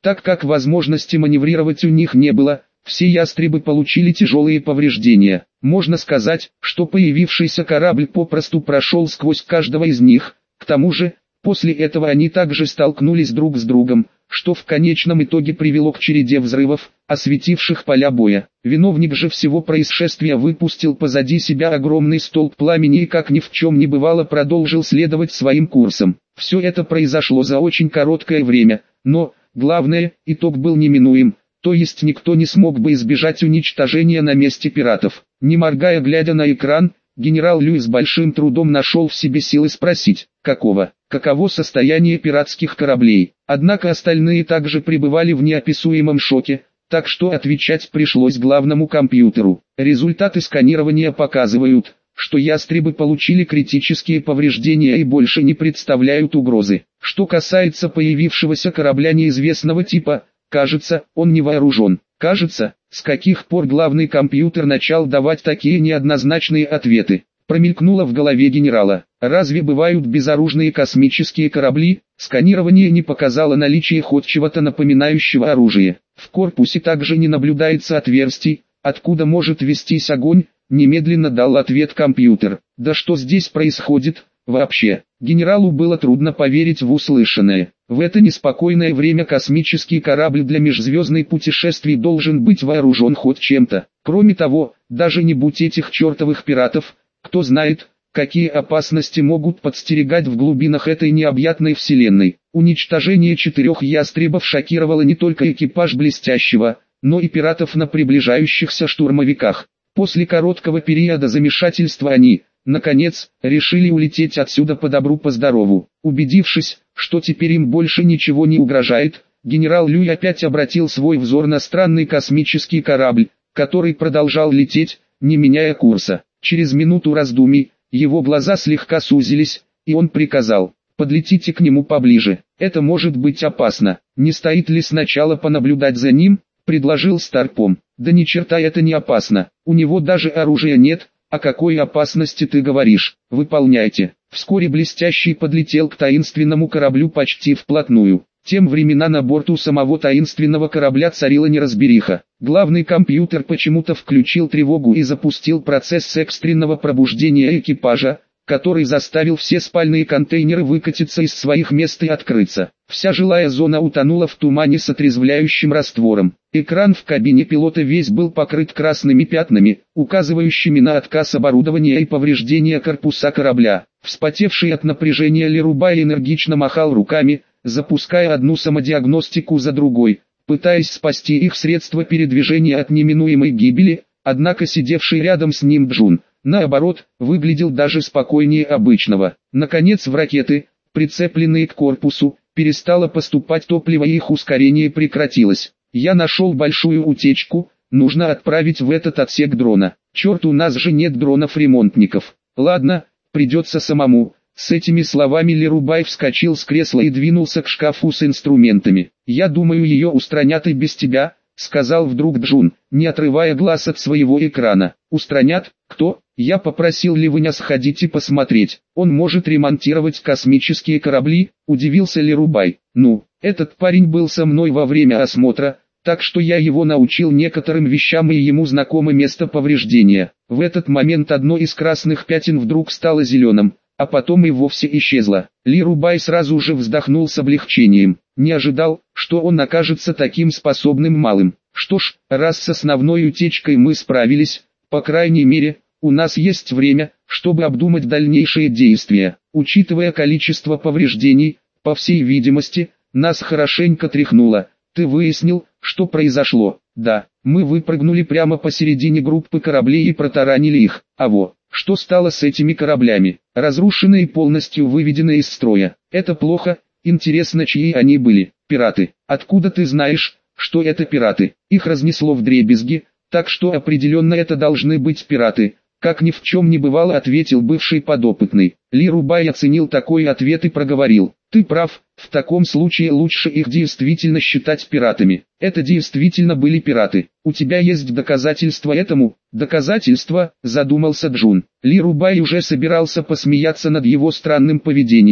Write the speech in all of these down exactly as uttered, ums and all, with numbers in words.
Так как возможности маневрировать у них не было, все ястребы получили тяжелые повреждения. Можно сказать, что появившийся корабль попросту прошел сквозь каждого из них. К тому же, после этого они также столкнулись друг с другом, что в конечном итоге привело к череде взрывов, осветивших поля боя. Виновник же всего происшествия выпустил позади себя огромный столб пламени и как ни в чем не бывало продолжил следовать своим курсом. Все это произошло за очень короткое время, но, главное, итог был неминуем. То есть никто не смог бы избежать уничтожения на месте пиратов. Не моргая, глядя на экран, генерал Люи с большим трудом нашел в себе силы спросить, какого, каково состояние пиратских кораблей. Однако остальные также пребывали в неописуемом шоке, так что отвечать пришлось главному компьютеру. Результаты сканирования показывают, что ястребы получили критические повреждения и больше не представляют угрозы. Что касается появившегося корабля неизвестного типа, кажется, он не вооружен. Кажется, с каких пор главный компьютер начал давать такие неоднозначные ответы. Промелькнуло в голове генерала. Разве бывают безоружные космические корабли? Сканирование не показало наличие хоть чего-то напоминающего оружие. В корпусе также не наблюдается отверстий, откуда может вестись огонь, немедленно дал ответ компьютер. Да что здесь происходит? Вообще, генералу было трудно поверить в услышанное. В это неспокойное время космический корабль для межзвездных путешествий должен быть вооружен хоть чем-то. Кроме того, даже не будь этих чертовых пиратов, кто знает, какие опасности могут подстерегать в глубинах этой необъятной вселенной. Уничтожение четырех ястребов шокировало не только экипаж Блестящего, но и пиратов на приближающихся штурмовиках. После короткого периода замешательства они, наконец, решили улететь отсюда по добру по здорову. Убедившись, что теперь им больше ничего не угрожает, генерал Люй опять обратил свой взор на странный космический корабль, который продолжал лететь, не меняя курса. Через минуту раздумий, его глаза слегка сузились, и он приказал: «Подлетите к нему поближе, это может быть опасно, не стоит ли сначала понаблюдать за ним?» — предложил Старпом. «Да ни черта это не опасно, у него даже оружия нет, о какой опасности ты говоришь, выполняйте». Вскоре Блестящий подлетел к таинственному кораблю почти вплотную. Тем временем на борту самого таинственного корабля царила неразбериха. Главный компьютер почему-то включил тревогу и запустил процесс экстренного пробуждения экипажа, который заставил все спальные контейнеры выкатиться из своих мест и открыться. Вся жилая зона утонула в тумане с отрезвляющим раствором. Экран в кабине пилота весь был покрыт красными пятнами, указывающими на отказ оборудования и повреждения корпуса корабля. Вспотевший от напряжения Лерубай энергично махал руками, запуская одну самодиагностику за другой, пытаясь спасти их средства передвижения от неминуемой гибели, однако сидевший рядом с ним Джун, наоборот, выглядел даже спокойнее обычного. Наконец в ракеты, прицепленные к корпусу, перестало поступать топливо и их ускорение прекратилось. «Я нашел большую утечку, нужно отправить в этот отсек дрона. Черт, у нас же нет дронов-ремонтников. Ладно, придется самому». С этими словами Лерубай вскочил с кресла и двинулся к шкафу с инструментами. «Я думаю, ее устранят и без тебя», — сказал вдруг Джун, не отрывая глаз от своего экрана. «Устранят? Кто? Я попросил Ливыня сходить и посмотреть. Он может ремонтировать космические корабли», — удивился Лерубай. «Ну, этот парень был со мной во время осмотра, так что я его научил некоторым вещам и ему знакомо место повреждения». В этот момент одно из красных пятен вдруг стало зеленым, а потом и вовсе исчезла. Лерубай сразу же вздохнул с облегчением. Не ожидал, что он окажется таким способным малым. Что ж, раз с основной утечкой мы справились, по крайней мере, у нас есть время, чтобы обдумать дальнейшие действия. Учитывая количество повреждений, по всей видимости, нас хорошенько тряхнуло. Ты выяснил, что произошло? Да, мы выпрыгнули прямо посередине группы кораблей и протаранили их. А во, что стало с этими кораблями? Разрушены и полностью выведены из строя. Это плохо. Интересно, чьи они были? Пираты. Откуда ты знаешь, что это пираты? Их разнесло вдребезги, так что определенно это должны быть пираты. Как ни в чем не бывало, ответил бывший подопытный. Лерубай оценил такой ответ и проговорил: ты прав, в таком случае лучше их действительно считать пиратами. Это действительно были пираты. У тебя есть доказательства этому? Доказательства, задумался Джун. Лерубай уже собирался посмеяться над его странным поведением,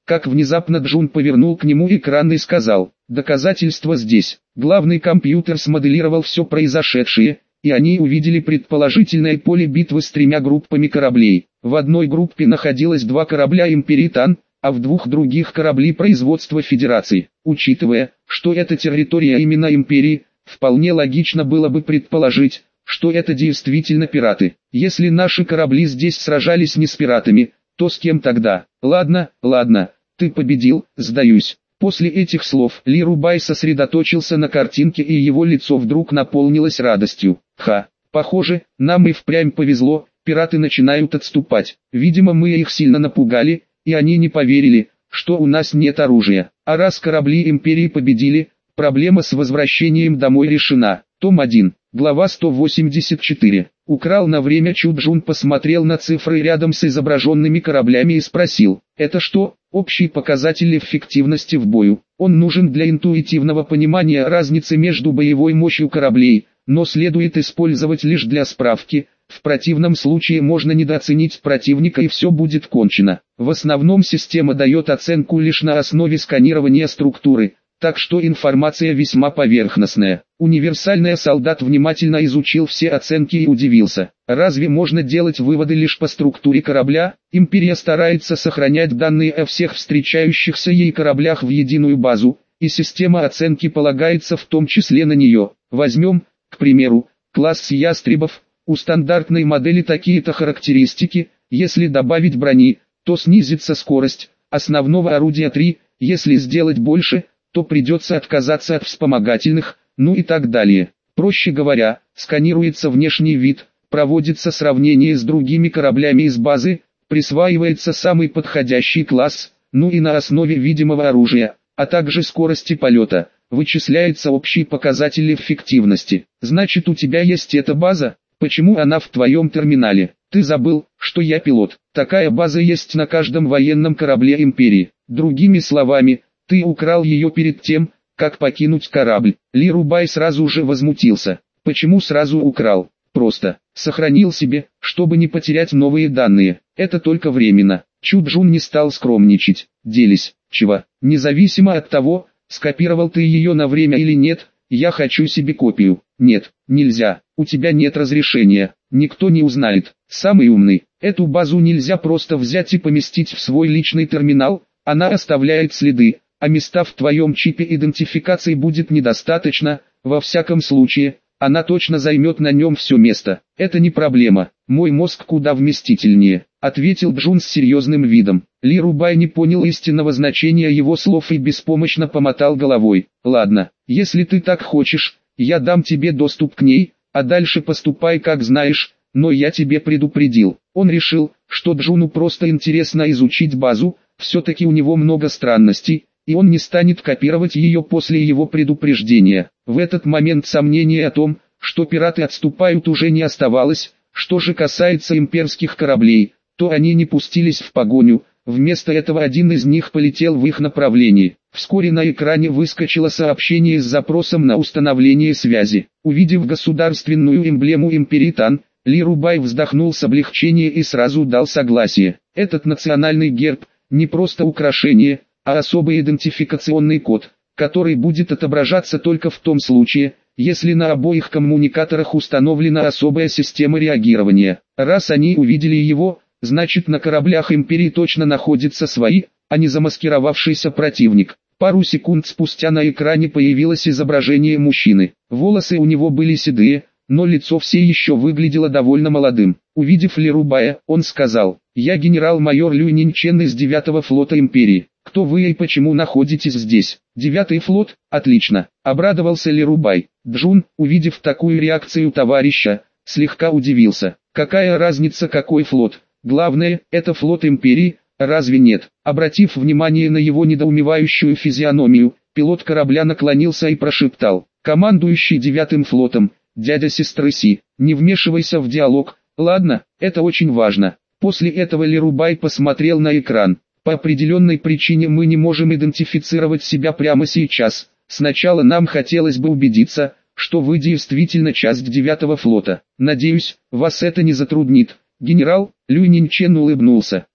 как внезапно Джун повернул к нему экран и сказал: «Доказательства здесь». Главный компьютер смоделировал все произошедшее, и они увидели предположительное поле битвы с тремя группами кораблей. В одной группе находилось два корабля Империи Тан, а в двух других корабли производства Федерации. Учитывая, что это территория именно Империи, вполне логично было бы предположить, что это действительно пираты. Если наши корабли здесь сражались не с пиратами, то с кем тогда? Ладно, ладно, ты победил, сдаюсь. После этих слов Ли Рубай сосредоточился на картинке, и его лицо вдруг наполнилось радостью. Ха, похоже, нам и впрямь повезло, пираты начинают отступать. Видимо, мы их сильно напугали, и они не поверили, что у нас нет оружия. А раз корабли Империи победили, проблема с возвращением домой решена. Том один, глава сто восемьдесят четыре. Украл на время. Чуджун посмотрел на цифры рядом с изображенными кораблями и спросил: «Это что?» «Общий показатель эффективности в бою. Он нужен для интуитивного понимания разницы между боевой мощью кораблей, но следует использовать лишь для справки. В противном случае можно недооценить противника и все будет кончено. В основном система дает оценку лишь на основе сканирования структуры, так что информация весьма поверхностная». Универсальный солдат внимательно изучил все оценки и удивился. Разве можно делать выводы лишь по структуре корабля? Империя старается сохранять данные о всех встречающихся ей кораблях в единую базу, и система оценки полагается в том числе на нее. Возьмем, к примеру, класс ястребов. У стандартной модели такие-то характеристики: если добавить брони, то снизится скорость основного орудия три, если сделать больше, то придется отказаться от вспомогательных, ну и так далее. Проще говоря, сканируется внешний вид, проводится сравнение с другими кораблями из базы, присваивается самый подходящий класс, ну и на основе видимого оружия, а также скорости полета, вычисляется общий показатель эффективности. Значит, у тебя есть эта база? Почему она в твоем терминале? Ты забыл, что я пилот. Такая база есть на каждом военном корабле Империи. Другими словами, ты украл ее перед тем, как покинуть корабль. Ли Рубай сразу же возмутился. Почему сразу украл? Просто сохранил себе, чтобы не потерять новые данные. Это только временно. Чуджун не стал скромничать. Делись. Чего? Независимо от того, скопировал ты ее на время или нет, я хочу себе копию. Нет, нельзя. У тебя нет разрешения. Никто не узнает. Самый умный. Эту базу нельзя просто взять и поместить в свой личный терминал. Она оставляет следы, а места в твоем чипе идентификации будет недостаточно. Во всяком случае, она точно займет на нем все место. Это не проблема. Мой мозг куда вместительнее, ответил Джун с серьезным видом. Ли Рубай не понял истинного значения его слов и беспомощно помотал головой. Ладно, если ты так хочешь, я дам тебе доступ к ней, а дальше поступай как знаешь, но я тебе предупредил. Он решил, что Джуну просто интересно изучить базу, все-таки у него много странностей, и он не станет копировать ее после его предупреждения. В этот момент сомнения о том, что пираты отступают, уже не оставалось. Что же касается имперских кораблей, то они не пустились в погоню, вместо этого один из них полетел в их направлении. Вскоре на экране выскочило сообщение с запросом на установление связи. Увидев государственную эмблему Империи Тан, Ли Рубай вздохнул с облегчением и сразу дал согласие. Этот национальный герб не просто украшение, а особый идентификационный код, который будет отображаться только в том случае, если на обоих коммуникаторах установлена особая система реагирования. Раз они увидели его, значит, на кораблях Империи точно находятся свои, а не замаскировавшийся противник. Пару секунд спустя на экране появилось изображение мужчины. Волосы у него были седые, но лицо все еще выглядело довольно молодым. Увидев Ли Рубая, он сказал: «Я генерал-майор Лю Нинчен из девятого флота Империи. Кто вы и почему находитесь здесь?» «Девятый флот? Отлично!» — обрадовался Ли Рубай. Джун, увидев такую реакцию товарища, слегка удивился. «Какая разница, какой флот? Главное, это флот Империи, разве нет?» Обратив внимание на его недоумевающую физиономию, пилот корабля наклонился и прошептал: «Командующий девятым флотом, дядя сестры Си, не вмешивайся в диалог, ладно, это очень важно». После этого Ли Рубай посмотрел на экран. «По определенной причине мы не можем идентифицировать себя прямо сейчас. Сначала нам хотелось бы убедиться, что вы действительно часть девятого флота. Надеюсь, вас это не затруднит». Генерал Лю Нинчен улыбнулся.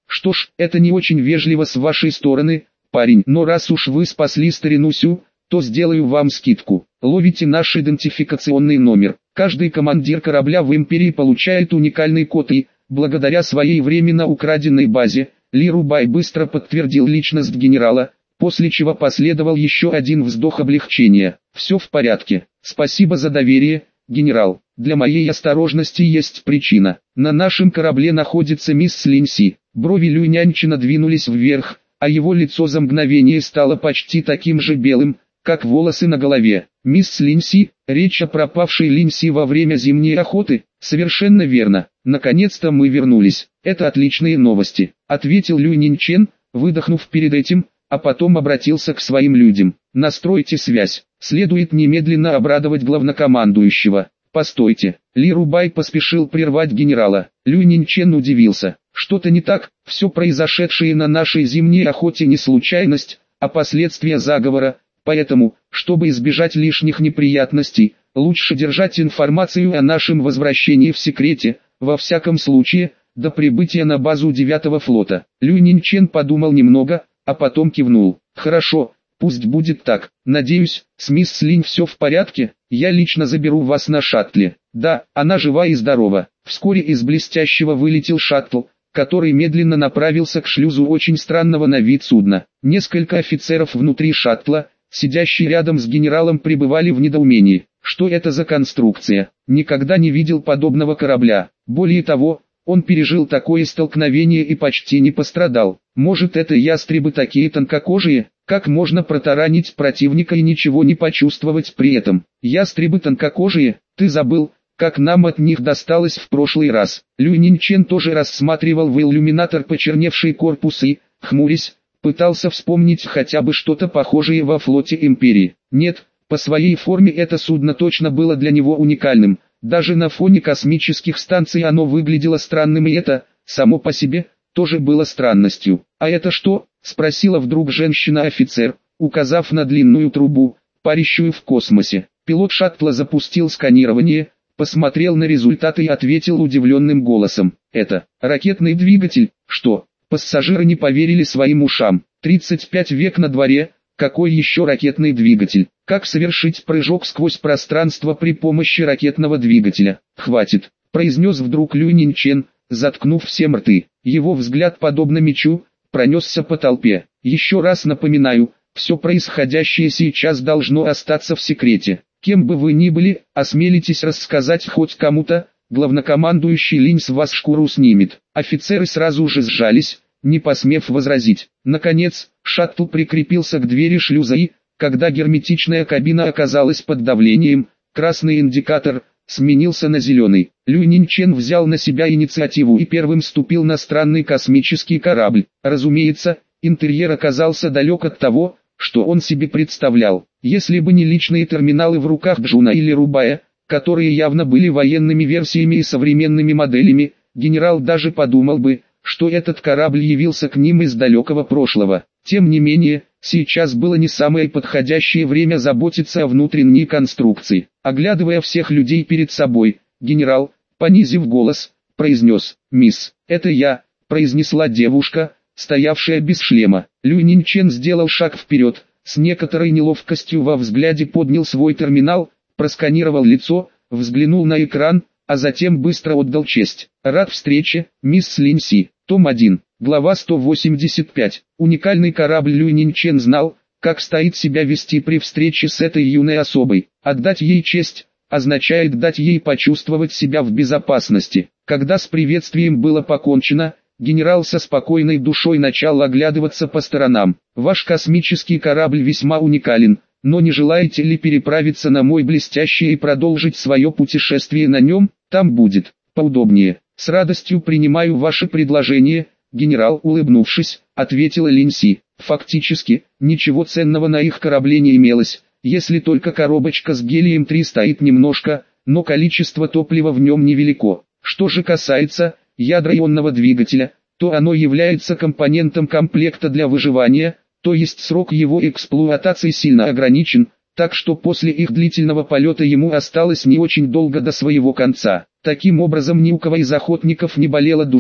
Что ж, это не очень вежливо с вашей стороны, парень, но раз уж вы спасли старину Сю, то сделаю вам скидку. Ловите наш идентификационный номер. Каждый командир корабля в Империи получает уникальный код и, благодаря своей временно украденной базе, Ли Рубай быстро подтвердил личность генерала, после чего последовал еще один вздох облегчения. Все в порядке. Спасибо за доверие, генерал. Для моей осторожности есть причина. На нашем корабле находится мисс Линси. Брови Люнянчина двинулись вверх, а его лицо за мгновение стало почти таким же белым, как волосы на голове. Мисс Линси, речь о пропавшей Линси во время зимней охоты, совершенно верно. Наконец-то мы вернулись. Это отличные новости, ответил Лю Нинчен, выдохнув перед этим, а потом обратился к своим людям. Настройте связь. Следует немедленно обрадовать главнокомандующего. Постойте. Ли Рубай поспешил прервать генерала. Лю Нинчен удивился. Что-то не так, все произошедшее на нашей зимней охоте не случайность, а последствия заговора. Поэтому, чтобы избежать лишних неприятностей, лучше держать информацию о нашем возвращении в секрете, во всяком случае, до прибытия на базу девятого флота. Лю Нинчен подумал немного, а потом кивнул. Хорошо, пусть будет так. Надеюсь, с мисс Линь все в порядке, я лично заберу вас на шаттле. Да, она жива и здорова. Вскоре из блестящего вылетел шаттл, который медленно направился к шлюзу очень странного на вид судна. Несколько офицеров внутри шаттла, сидящие рядом с генералом, пребывали в недоумении. Что это за конструкция? Никогда не видел подобного корабля. Более того, он пережил такое столкновение и почти не пострадал. Может, это ястребы такие тонкокожие? Как можно протаранить противника и ничего не почувствовать при этом? Ястребы тонкокожие? Ты забыл, как нам от них досталось в прошлый раз? Лю Нинчен тоже рассматривал в иллюминатор почерневший корпус и, хмурясь, пытался вспомнить хотя бы что-то похожее во флоте Империи. Нет, по своей форме это судно точно было для него уникальным. Даже на фоне космических станций оно выглядело странным, и это, само по себе, тоже было странностью. «А это что?» – спросила вдруг женщина-офицер, указав на длинную трубу, парящую в космосе. Пилот шаттла запустил сканирование, посмотрел на результаты и ответил удивленным голосом. «Это ракетный двигатель». «Что?» Пассажиры не поверили своим ушам. тридцать пять век на дворе, какой еще ракетный двигатель? Как совершить прыжок сквозь пространство при помощи ракетного двигателя? «Хватит», произнес вдруг Лю Нинчен, заткнув всем рты. Его взгляд, подобно мечу, пронесся по толпе. «Еще раз напоминаю, все происходящее сейчас должно остаться в секрете. Кем бы вы ни были, осмелитесь рассказать хоть кому-то, главнокомандующий Линь с вас шкуру снимет». Офицеры сразу же сжались, не посмев возразить. Наконец, шаттл прикрепился к двери шлюза и, когда герметичная кабина оказалась под давлением, красный индикатор сменился на зеленый. Лю Нинчен взял на себя инициативу и первым ступил на странный космический корабль. Разумеется, интерьер оказался далек от того, что он себе представлял. Если бы не личные терминалы в руках Джуна или Рубая, которые явно были военными версиями и современными моделями, генерал даже подумал бы, что этот корабль явился к ним из далекого прошлого. Тем не менее, сейчас было не самое подходящее время заботиться о внутренней конструкции. Оглядывая всех людей перед собой, генерал, понизив голос, произнес: «Мисс, это я», произнесла девушка, стоявшая без шлема. Лю Нинчен сделал шаг вперед, с некоторой неловкостью во взгляде поднял свой терминал, просканировал лицо, взглянул на экран, а затем быстро отдал честь. «Рад встрече, мисс Линси». Том один, глава сто восемьдесят пять. Уникальный корабль Лю Нинчен знал, как стоит себя вести при встрече с этой юной особой. Отдать ей честь означает дать ей почувствовать себя в безопасности. Когда с приветствием было покончено, генерал со спокойной душой начал оглядываться по сторонам. «Ваш космический корабль весьма уникален, но не желаете ли переправиться на мой блестящий и продолжить свое путешествие на нем? Там будет поудобнее». «С радостью принимаю ваше предложение», генерал, улыбнувшись, ответила Линси. Фактически, ничего ценного на их корабле не имелось, если только коробочка с гелием три стоит немножко, но количество топлива в нем невелико. Что же касается ядра ионного двигателя, то оно является компонентом комплекта для выживания, то есть срок его эксплуатации сильно ограничен, так что после их длительного полета ему осталось не очень долго до своего конца. Таким образом, ни у кого из охотников не болела душа,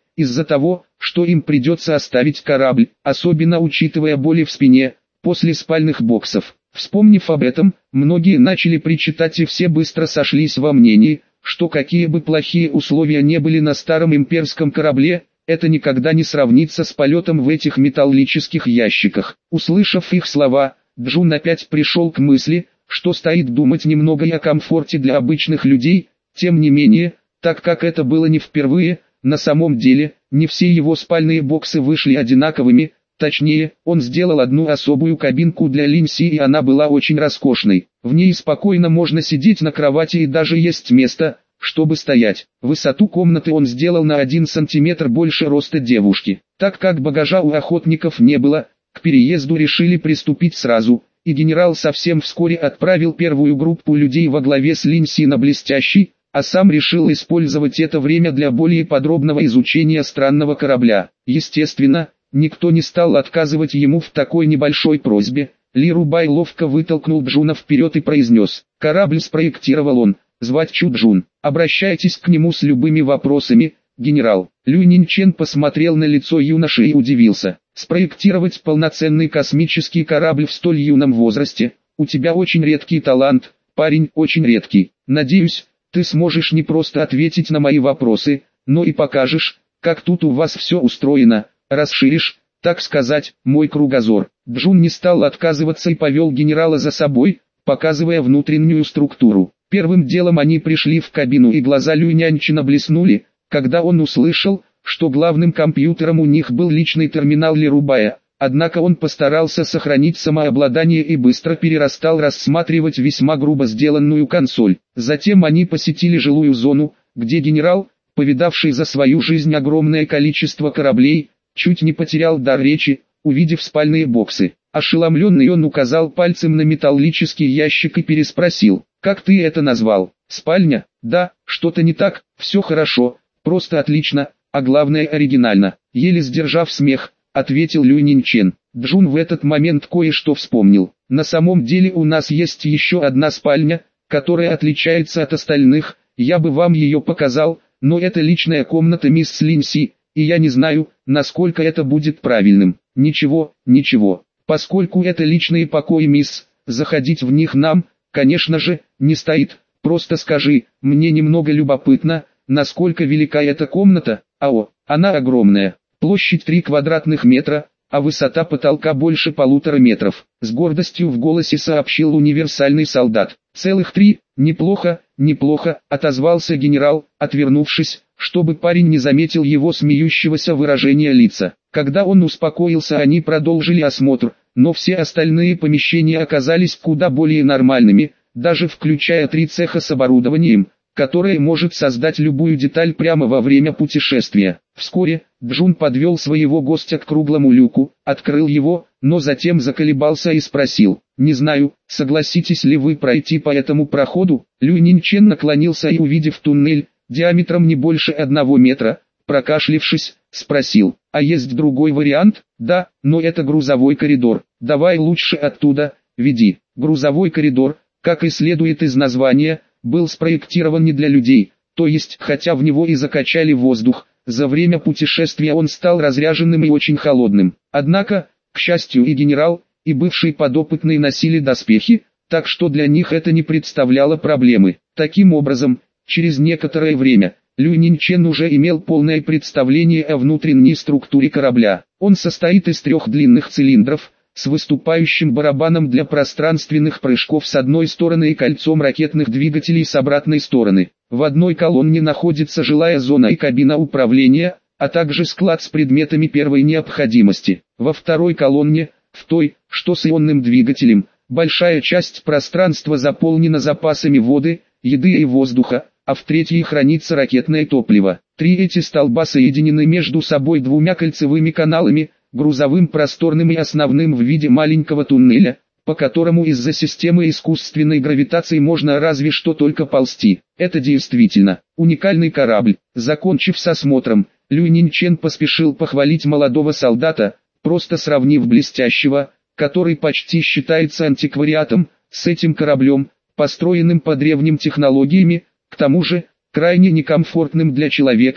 из-за того, что им придется оставить корабль, особенно учитывая боли в спине, после спальных боксов. Вспомнив об этом, многие начали причитать и все быстро сошлись во мнении, что какие бы плохие условия не были на старом имперском корабле, это никогда не сравнится с полетом в этих металлических ящиках. Услышав их слова, Джун опять пришел к мысли, что стоит думать немного и о комфорте для обычных людей. Тем не менее, так как это было не впервые, на самом деле, не все его спальные боксы вышли одинаковыми. Точнее, он сделал одну особую кабинку для Линси, и она была очень роскошной. В ней спокойно можно сидеть на кровати и даже есть место, чтобы стоять. Высоту комнаты он сделал на один сантиметр больше роста девушки. Так как багажа у охотников не было, к переезду решили приступить сразу, и генерал совсем вскоре отправил первую группу людей во главе с Линси на Блестящий, а сам решил использовать это время для более подробного изучения странного корабля. Естественно, никто не стал отказывать ему в такой небольшой просьбе. Ли Рубай ловко вытолкнул Джуна вперед и произнес: «Корабль спроектировал он, звать Чу Джун. Обращайтесь к нему с любыми вопросами, генерал». Лю Нинчен посмотрел на лицо юноши и удивился. «Спроектировать полноценный космический корабль в столь юном возрасте? У тебя очень редкий талант, парень, очень редкий. Надеюсь, ты сможешь не просто ответить на мои вопросы, но и покажешь, как тут у вас все устроено. Расширишь, так сказать, мой кругозор». Джун не стал отказываться и повел генерала за собой, показывая внутреннюю структуру. Первым делом они пришли в кабину, и глаза Лю Нянчина блеснули, когда он услышал, что главным компьютером у них был личный терминал Ли Рубая. Однако он постарался сохранить самообладание и быстро перерастал рассматривать весьма грубо сделанную консоль. Затем они посетили жилую зону, где генерал, повидавший за свою жизнь огромное количество кораблей, чуть не потерял дар речи, увидев спальные боксы. Ошеломленный, он указал пальцем на металлический ящик и переспросил: «Как ты это назвал? Спальня?» «Да, что-то не так, все хорошо, просто отлично, а главное оригинально», еле сдержав смех, ответил Лю Нинчен. Джун в этот момент кое-что вспомнил. «На самом деле у нас есть еще одна спальня, которая отличается от остальных, я бы вам ее показал, но это личная комната мисс Линси, и я не знаю, насколько это будет правильным». «Ничего, ничего, поскольку это личные покои мисс, заходить в них нам, конечно же, не стоит. Просто скажи, мне немного любопытно, насколько велика эта комната». «Ао, она огромная, площадь три квадратных метра, а высота потолка больше полутора метров», с гордостью в голосе сообщил универсальный солдат. «Целых три, неплохо, неплохо», отозвался генерал, отвернувшись, чтобы парень не заметил его смеющегося выражения лица. Когда он успокоился, они продолжили осмотр, но все остальные помещения оказались куда более нормальными, даже включая три цеха с оборудованием, которое может создать любую деталь прямо во время путешествия. Вскоре, Джун подвел своего гостя к круглому люку, открыл его, но затем заколебался и спросил: «Не знаю, согласитесь ли вы пройти по этому проходу?» Лю Нинчен наклонился и, увидев туннель, диаметром не больше одного метра, прокашлившись, спросил: «А есть другой вариант?» «Да, но это грузовой коридор, давай лучше оттуда, веди». Грузовой коридор, как и следует из названия, был спроектирован не для людей, то есть, хотя в него и закачали воздух, за время путешествия он стал разряженным и очень холодным. Однако, к счастью, и генерал, и бывший подопытный носили доспехи, так что для них это не представляло проблемы. Таким образом, через некоторое время, Лю Нинчен уже имел полное представление о внутренней структуре корабля. Он состоит из трех длинных цилиндров, с выступающим барабаном для пространственных прыжков с одной стороны и кольцом ракетных двигателей с обратной стороны. В одной колонне находится жилая зона и кабина управления, а также склад с предметами первой необходимости. Во второй колонне, в той, что с ионным двигателем, большая часть пространства заполнена запасами воды, еды и воздуха, а в третьей хранится ракетное топливо. Три эти столба соединены между собой двумя кольцевыми каналами, грузовым просторным и основным в виде маленького туннеля, по которому из-за системы искусственной гравитации можно разве что только ползти. Это действительно уникальный корабль. Закончив с осмотром, Лю Нинчен поспешил похвалить молодого солдата, просто сравнив Блестящего, который почти считается антиквариатом, с этим кораблем, построенным по древним технологиями, к тому же, крайне некомфортным для человека.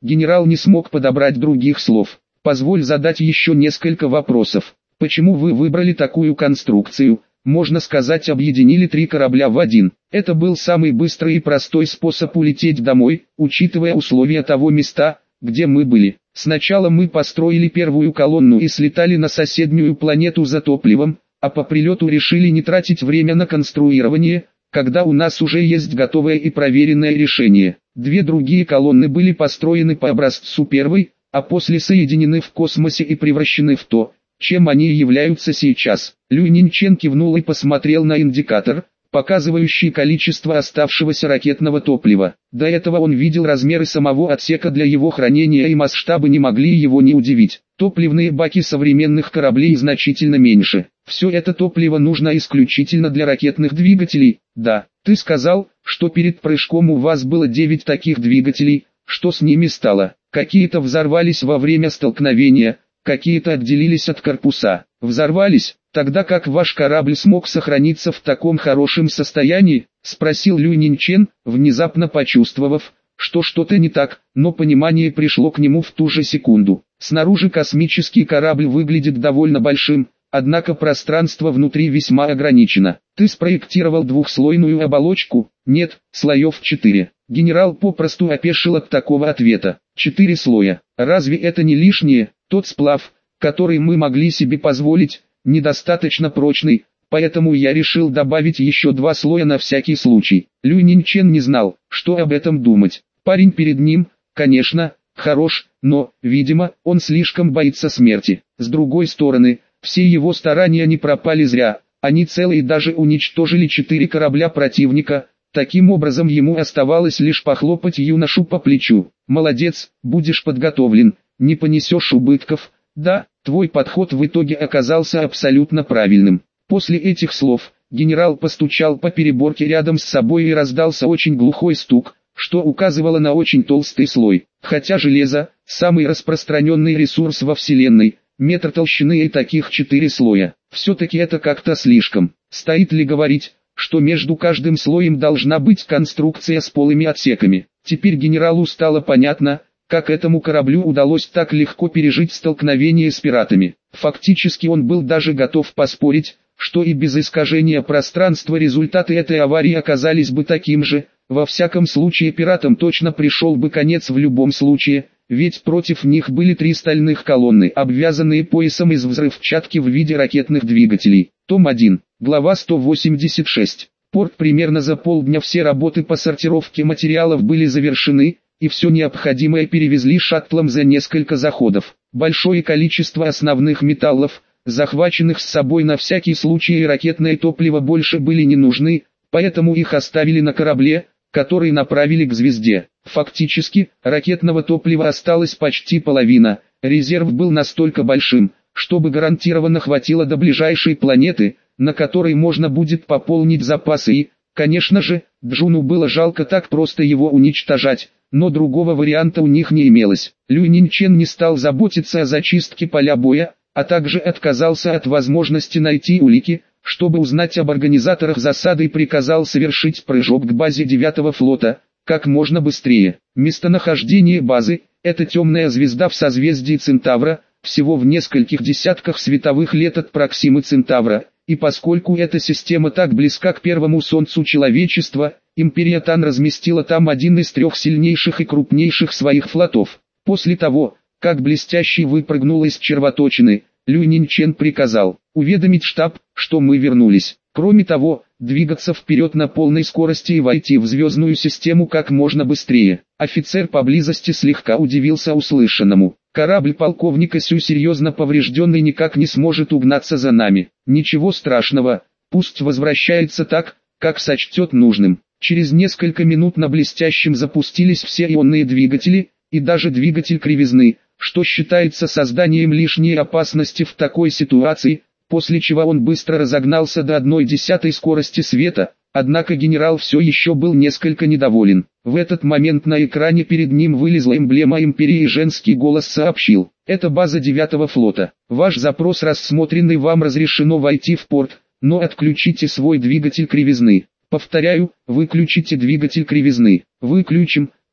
Генерал не смог подобрать других слов. Позволь задать еще несколько вопросов. Почему вы выбрали такую конструкцию? Можно сказать, объединили три корабля в один. Это был самый быстрый и простой способ улететь домой, учитывая условия того места, где мы были. Сначала мы построили первую колонну и слетали на соседнюю планету за топливом, а по прилету решили не тратить время на конструирование, когда у нас уже есть готовое и проверенное решение. Две другие колонны были построены по образцу первой, а после соединены в космосе и превращены в то, чем они являются сейчас. Лю Нинчен кивнул и посмотрел на индикатор, показывающий количество оставшегося ракетного топлива. До этого он видел размеры самого отсека для его хранения, и масштабы не могли его не удивить. Топливные баки современных кораблей значительно меньше. Все это топливо нужно исключительно для ракетных двигателей. Да, ты сказал, что перед прыжком у вас было девять таких двигателей. Что с ними стало? Какие-то взорвались во время столкновения, какие-то отделились от корпуса. Взорвались? Тогда как ваш корабль смог сохраниться в таком хорошем состоянии? Спросил Лю Нинчен, внезапно почувствовав, что что-то не так, но понимание пришло к нему в ту же секунду. Снаружи космический корабль выглядит довольно большим, однако пространство внутри весьма ограничено. Ты спроектировал двухслойную оболочку? Нет, слоев четыре. Генерал попросту опешил от такого ответа. Четыре слоя. Разве это не лишнее? Тот сплав, который мы могли себе позволить, недостаточно прочный, поэтому я решил добавить еще два слоя на всякий случай. Лю Нинчен не знал, что об этом думать. Парень перед ним, конечно, хорош, но, видимо, он слишком боится смерти. С другой стороны, все его старания не пропали зря, они целые даже уничтожили четыре корабля противника. Таким образом ему оставалось лишь похлопать юношу по плечу. Молодец, будешь подготовлен, не понесешь убытков. Да, твой подход в итоге оказался абсолютно правильным. После этих слов, генерал постучал по переборке рядом с собой и раздался очень глухой стук, что указывало на очень толстый слой. Хотя железо – самый распространенный ресурс во Вселенной, метр толщины и таких четыре слоя. Все-таки это как-то слишком. Стоит ли говорить, что между каждым слоем должна быть конструкция с полыми отсеками? Теперь генералу стало понятно, как этому кораблю удалось так легко пережить столкновение с пиратами. Фактически он был даже готов поспорить, что и без искажения пространства результаты этой аварии оказались бы таким же. Во всяком случае пиратам точно пришел бы конец в любом случае, ведь против них были три стальных колонны, обвязанные поясом из взрывчатки в виде ракетных двигателей. Том один, глава сто восемьдесят шесть. Порт примерно за полдня все работы по сортировке материалов были завершены, и все необходимое перевезли шаттлом за несколько заходов. Большое количество основных металлов, захваченных с собой на всякий случай, и ракетное топливо больше были не нужны, поэтому их оставили на корабле, который направили к звезде. Фактически, ракетного топлива осталась почти половина, резерв был настолько большим, чтобы гарантированно хватило до ближайшей планеты, на которой можно будет пополнить запасы и, конечно же, Джуну было жалко так просто его уничтожать, но другого варианта у них не имелось. Лю Нинчен не стал заботиться о зачистке поля боя, а также отказался от возможности найти улики, чтобы узнать об организаторах засады, и приказал совершить прыжок к базе девятого флота, как можно быстрее. Местонахождение базы – это темная звезда в созвездии Центавра, всего в нескольких десятках световых лет от Проксимы Центавра, и поскольку эта система так близка к первому Солнцу человечества, Империя Тан разместила там один из трех сильнейших и крупнейших своих флотов. После того, как блестящий выпрыгнул из червоточины, Лю Нинчен приказал уведомить штаб, что мы вернулись. Кроме того, двигаться вперед на полной скорости и войти в звездную систему как можно быстрее. Офицер поблизости слегка удивился услышанному. Корабль полковника Сю серьезно поврежденный никак не сможет угнаться за нами. Ничего страшного, пусть возвращается так, как сочтет нужным. Через несколько минут на блестящем запустились все ионные двигатели, и даже двигатель кривизны, что считается созданием лишней опасности в такой ситуации, после чего он быстро разогнался до одной десятой скорости света, однако генерал все еще был несколько недоволен. В этот момент на экране перед ним вылезла эмблема Империи и женский голос сообщил: «Это база девятого флота. Ваш запрос рассмотрен и вам разрешено войти в порт, но отключите свой двигатель кривизны. Повторяю, выключите двигатель кривизны». «Выключим»,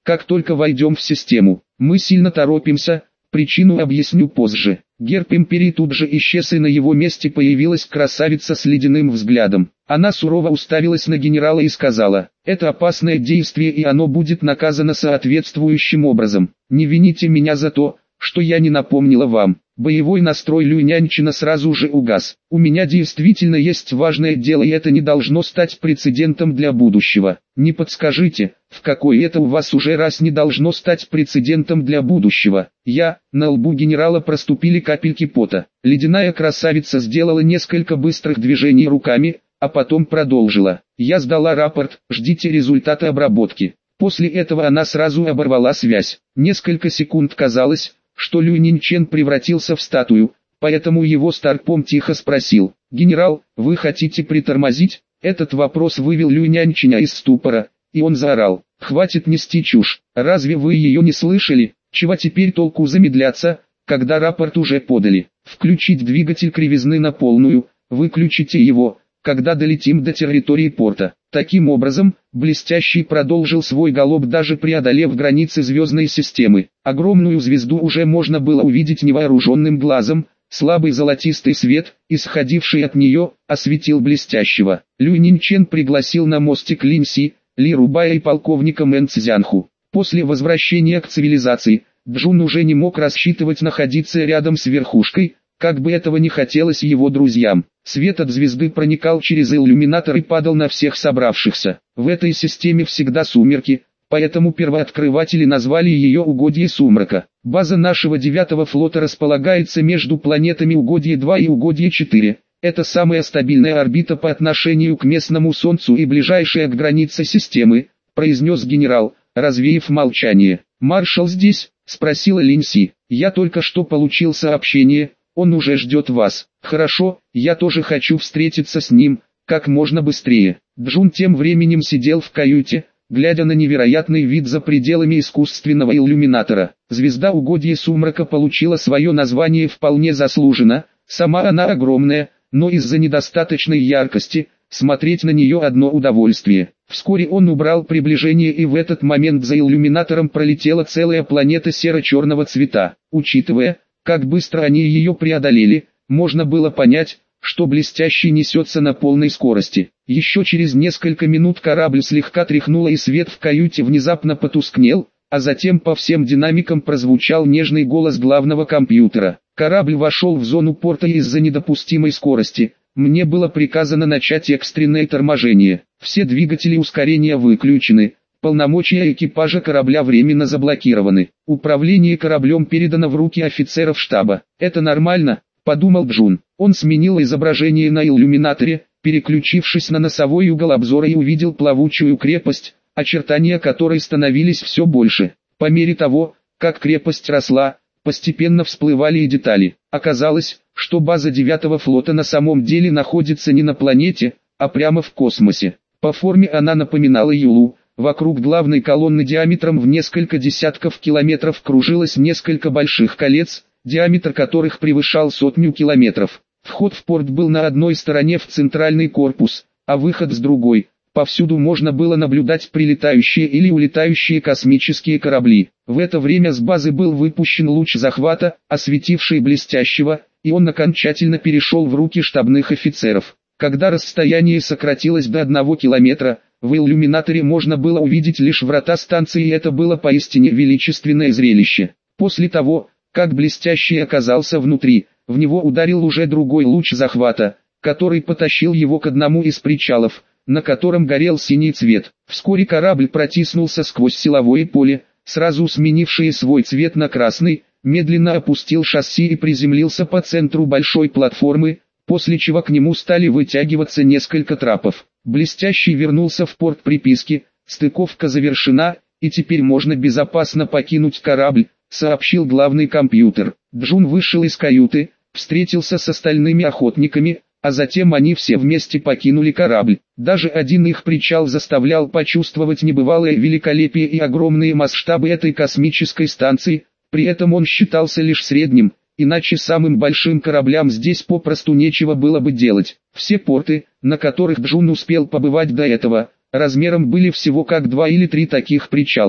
как только войдем в систему. Мы сильно торопимся, причину объясню позже. Герб империи тут же исчез, и на его месте появилась красавица с ледяным взглядом. Она сурово уставилась на генерала и сказала: «Это опасное действие, и оно будет наказано соответствующим образом. Не вините меня за то, что я не напомнила вам». Боевой настрой Люнянчина сразу же угас. «У меня действительно есть важное дело, и это не должно стать прецедентом для будущего. Не подскажите, в какой это у вас уже раз не должно стать прецедентом для будущего?» Я, на лбу генерала проступили капельки пота. Ледяная красавица сделала несколько быстрых движений руками, а потом продолжила: «Я сдала рапорт, ждите результаты обработки». После этого она сразу оборвала связь. Несколько секунд казалось, что Лю Нинчен превратился в статую, поэтому его старпом тихо спросил: «Генерал, вы хотите притормозить?» Этот вопрос вывел Лю Нянчиня из ступора, и он заорал: «Хватит нести чушь, разве вы ее не слышали? Чего теперь толку замедляться, когда рапорт уже подали? Включить двигатель кривизны на полную, выключите его, когда долетим до территории порта». Таким образом, Блестящий продолжил свой галоп, даже преодолев границы звездной системы. Огромную звезду уже можно было увидеть невооруженным глазом. Слабый золотистый свет, исходивший от нее, осветил Блестящего. Лю Нинчен пригласил на мостик Линь Си, Ли Рубая и полковника Мэн Цзянху. После возвращения к цивилизации, Джун уже не мог рассчитывать находиться рядом с верхушкой, как бы этого не хотелось его друзьям. Свет от звезды проникал через иллюминатор и падал на всех собравшихся. В этой системе всегда сумерки, поэтому первооткрыватели назвали ее Угодье Сумрака. База нашего девятого флота располагается между планетами Угодье два и Угодье четыре. Это самая стабильная орбита по отношению к местному Солнцу и ближайшая к границе системы, произнес генерал, развеяв молчание. «Маршал здесь?» — спросила Линь Си. «Я только что получил сообщение. Он уже ждет вас». «Хорошо, я тоже хочу встретиться с ним, как можно быстрее». Джун тем временем сидел в каюте, глядя на невероятный вид за пределами искусственного иллюминатора. Звезда Угодья Сумрака получила свое название вполне заслуженно. Сама она огромная, но из-за недостаточной яркости, смотреть на нее одно удовольствие. Вскоре он убрал приближение, и в этот момент за иллюминатором пролетела целая планета серо-черного цвета. Учитывая, как быстро они ее преодолели, можно было понять, что Блестящий несется на полной скорости. Еще через несколько минут корабль слегка тряхнуло, и свет в каюте внезапно потускнел, а затем по всем динамикам прозвучал нежный голос главного компьютера. Корабль вошел в зону порта из-за недопустимой скорости. Мне было приказано начать экстренное торможение. Все двигатели ускорения выключены. Полномочия экипажа корабля временно заблокированы. Управление кораблем передано в руки офицеров штаба. «Это нормально», — подумал Джун. Он сменил изображение на иллюминаторе, переключившись на носовой угол обзора, и увидел плавучую крепость, очертания которой становились все больше. По мере того, как крепость росла, постепенно всплывали и детали. Оказалось, что база девятого флота на самом деле находится не на планете, а прямо в космосе. По форме она напоминала Юлу. Вокруг главной колонны диаметром в несколько десятков километров кружилось несколько больших колец, диаметр которых превышал сотню километров. Вход в порт был на одной стороне в центральный корпус, а выход с другой. Повсюду можно было наблюдать прилетающие или улетающие космические корабли. В это время с базы был выпущен луч захвата, осветивший Блестящего, и он окончательно перешел в руки штабных офицеров. Когда расстояние сократилось до одного километра, в иллюминаторе можно было увидеть лишь врата станции, и это было поистине величественное зрелище. После того, как Блестящий оказался внутри, в него ударил уже другой луч захвата, который потащил его к одному из причалов, на котором горел синий цвет. Вскоре корабль протиснулся сквозь силовое поле, сразу сменившее свой цвет на красный, медленно опустил шасси и приземлился по центру большой платформы, после чего к нему стали вытягиваться несколько трапов. Блестящий вернулся в порт приписки, стыковка завершена, и теперь можно безопасно покинуть корабль, сообщил главный компьютер. Джун вышел из каюты, встретился с остальными охотниками, а затем они все вместе покинули корабль. Даже один их причал заставлял почувствовать небывалое великолепие и огромные масштабы этой космической станции, при этом он считался лишь средним, иначе самым большим кораблям здесь попросту нечего было бы делать. Все порты, на которых Джун успел побывать до этого, размером были всего как два или три таких причала.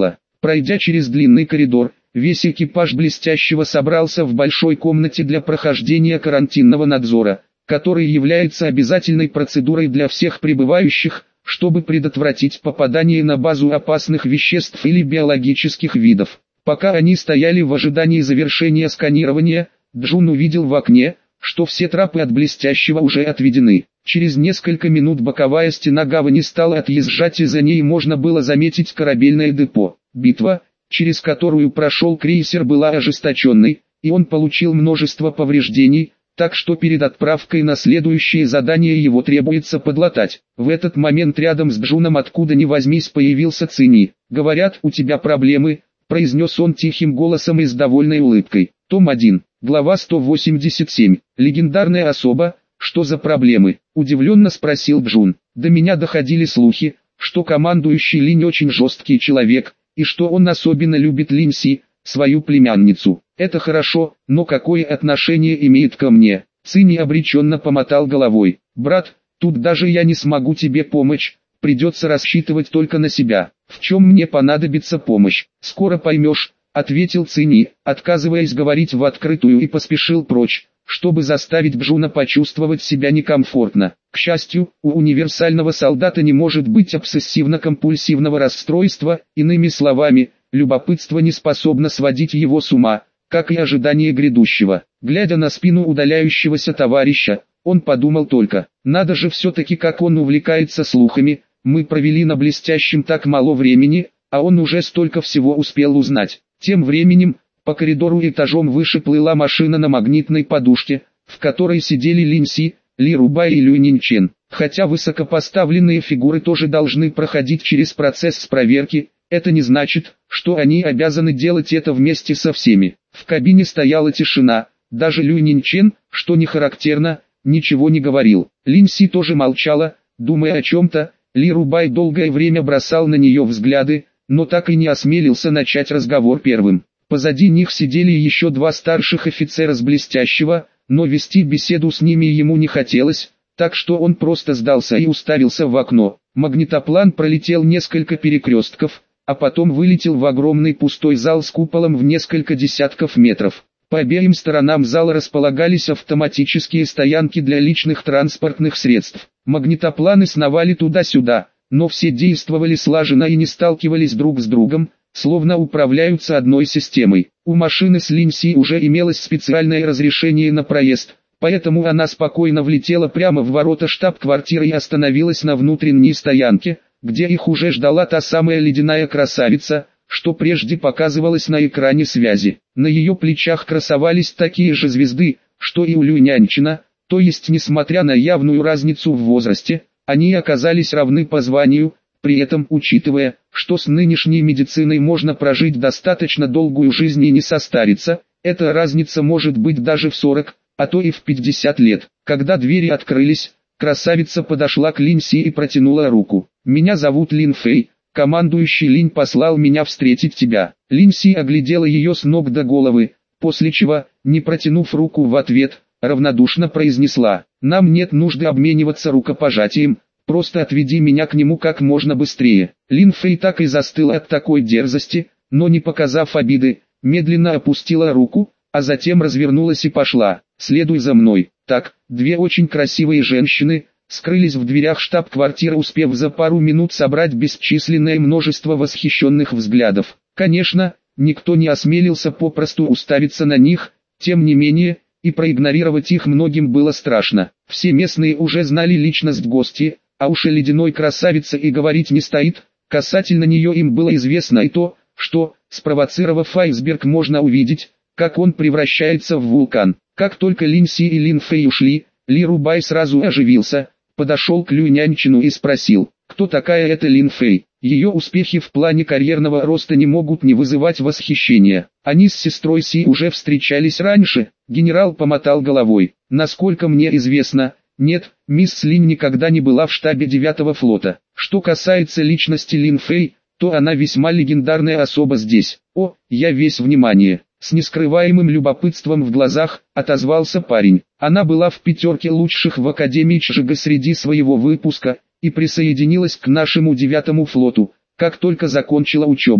Пройдя через длинный коридор, весь экипаж Блестящего собрался в большой комнате для прохождения карантинного надзора, который является обязательной процедурой для всех прибывающих, чтобы предотвратить попадание на базу опасных веществ или биологических видов. Пока они стояли в ожидании завершения сканирования, Джун увидел в окне, что все трапы от Блестящего уже отведены. Через несколько минут боковая стена гавани стала отъезжать, и за ней можно было заметить корабельное депо. Битва, через которую прошел крейсер, была ожесточенной, и он получил множество повреждений, так что перед отправкой на следующее задание его требуется подлатать. В этот момент рядом с Джуном откуда ни возьмись появился Цинни. «Говорят, у тебя проблемы», — произнес он тихим голосом и с довольной улыбкой. Том один, глава сто восемьдесят семь. Легендарная особа, что за проблемы? Удивленно спросил Джун. До меня доходили слухи, что командующий Линь очень жесткий человек, и что он особенно любит Линь Си, свою племянницу. Это хорошо, но какое отношение имеет ко мне? Цинни обреченно помотал головой. Брат, тут даже я не смогу тебе помочь, придется рассчитывать только на себя. В чем мне понадобится помощь? Скоро поймешь, ответил Цинни, отказываясь говорить в открытую, и поспешил прочь, чтобы заставить Джуна почувствовать себя некомфортно. К счастью, у универсального солдата не может быть обсессивно-компульсивного расстройства, иными словами, любопытство не способно сводить его с ума, как и ожидание грядущего. Глядя на спину удаляющегося товарища, он подумал только, надо же все-таки, как он увлекается слухами, мы провели на Блестящем так мало времени, а он уже столько всего успел узнать. Тем временем, по коридору этажом выше плыла машина на магнитной подушке, в которой сидели Линь Си, Ли Рубай и Лю Нинчен. Хотя высокопоставленные фигуры тоже должны проходить через процесс проверки, это не значит, что они обязаны делать это вместе со всеми. В кабине стояла тишина, даже Лю Нинчен, что не характерно, ничего не говорил. Линь Си тоже молчала, думая о чем-то. Ли Рубай долгое время бросал на нее взгляды, но так и не осмелился начать разговор первым. Позади них сидели еще два старших офицера с Блестящего, но вести беседу с ними ему не хотелось, так что он просто сдался и уставился в окно. Магнитоплан пролетел несколько перекрестков, а потом вылетел в огромный пустой зал с куполом в несколько десятков метров. По обеим сторонам зала располагались автоматические стоянки для личных транспортных средств. Магнитопланы сновали туда-сюда, но все действовали слаженно и не сталкивались друг с другом, словно управляются одной системой. У машины с Линь Си уже имелось специальное разрешение на проезд, поэтому она спокойно влетела прямо в ворота штаб-квартиры и остановилась на внутренней стоянке, где их уже ждала та самая ледяная красавица, что прежде показывалась на экране связи. На ее плечах красовались такие же звезды, что и у Лю Нянчина, то есть несмотря на явную разницу в возрасте, они оказались равны по званию. При этом, учитывая, что с нынешней медициной можно прожить достаточно долгую жизнь и не состариться, эта разница может быть даже в сорок, а то и в пятьдесят лет. Когда двери открылись, красавица подошла к Линь Си и протянула руку. «Меня зовут Лин Фэй, командующий Линь послал меня встретить тебя». Линь Си оглядела ее с ног до головы, после чего, не протянув руку в ответ, равнодушно произнесла: «Нам нет нужды обмениваться рукопожатием. Просто отведи меня к нему как можно быстрее». Лин Фэй так и застыла от такой дерзости, но не показав обиды, медленно опустила руку, а затем развернулась и пошла. «Следуй за мной». Так, две очень красивые женщины скрылись в дверях штаб-квартиры, успев за пару минут собрать бесчисленное множество восхищенных взглядов. Конечно, никто не осмелился попросту уставиться на них, тем не менее, и проигнорировать их многим было страшно. Все местные уже знали личность гостей, а уж о ледяной красавице и говорить не стоит. Касательно нее им было известно и то, что, спровоцировав айсберг, можно увидеть, как он превращается в вулкан. Как только Линь Си и Лин Фэй ушли, Ли Рубай сразу оживился, подошел к Лю Нянчину и спросил, кто такая эта Лин Фэй. Ее успехи в плане карьерного роста не могут не вызывать восхищения. Они с сестрой Си уже встречались раньше. Генерал помотал головой. Насколько мне известно, нет, мисс Линь никогда не была в штабе девятого флота. Что касается личности Лин Фэй, то она весьма легендарная особа здесь. О, я весь внимание. С нескрываемым любопытством в глазах, отозвался парень. Она была в пятерке лучших в Академии Чжига среди своего выпуска, и присоединилась к нашему девятому флоту, как только закончила учебу.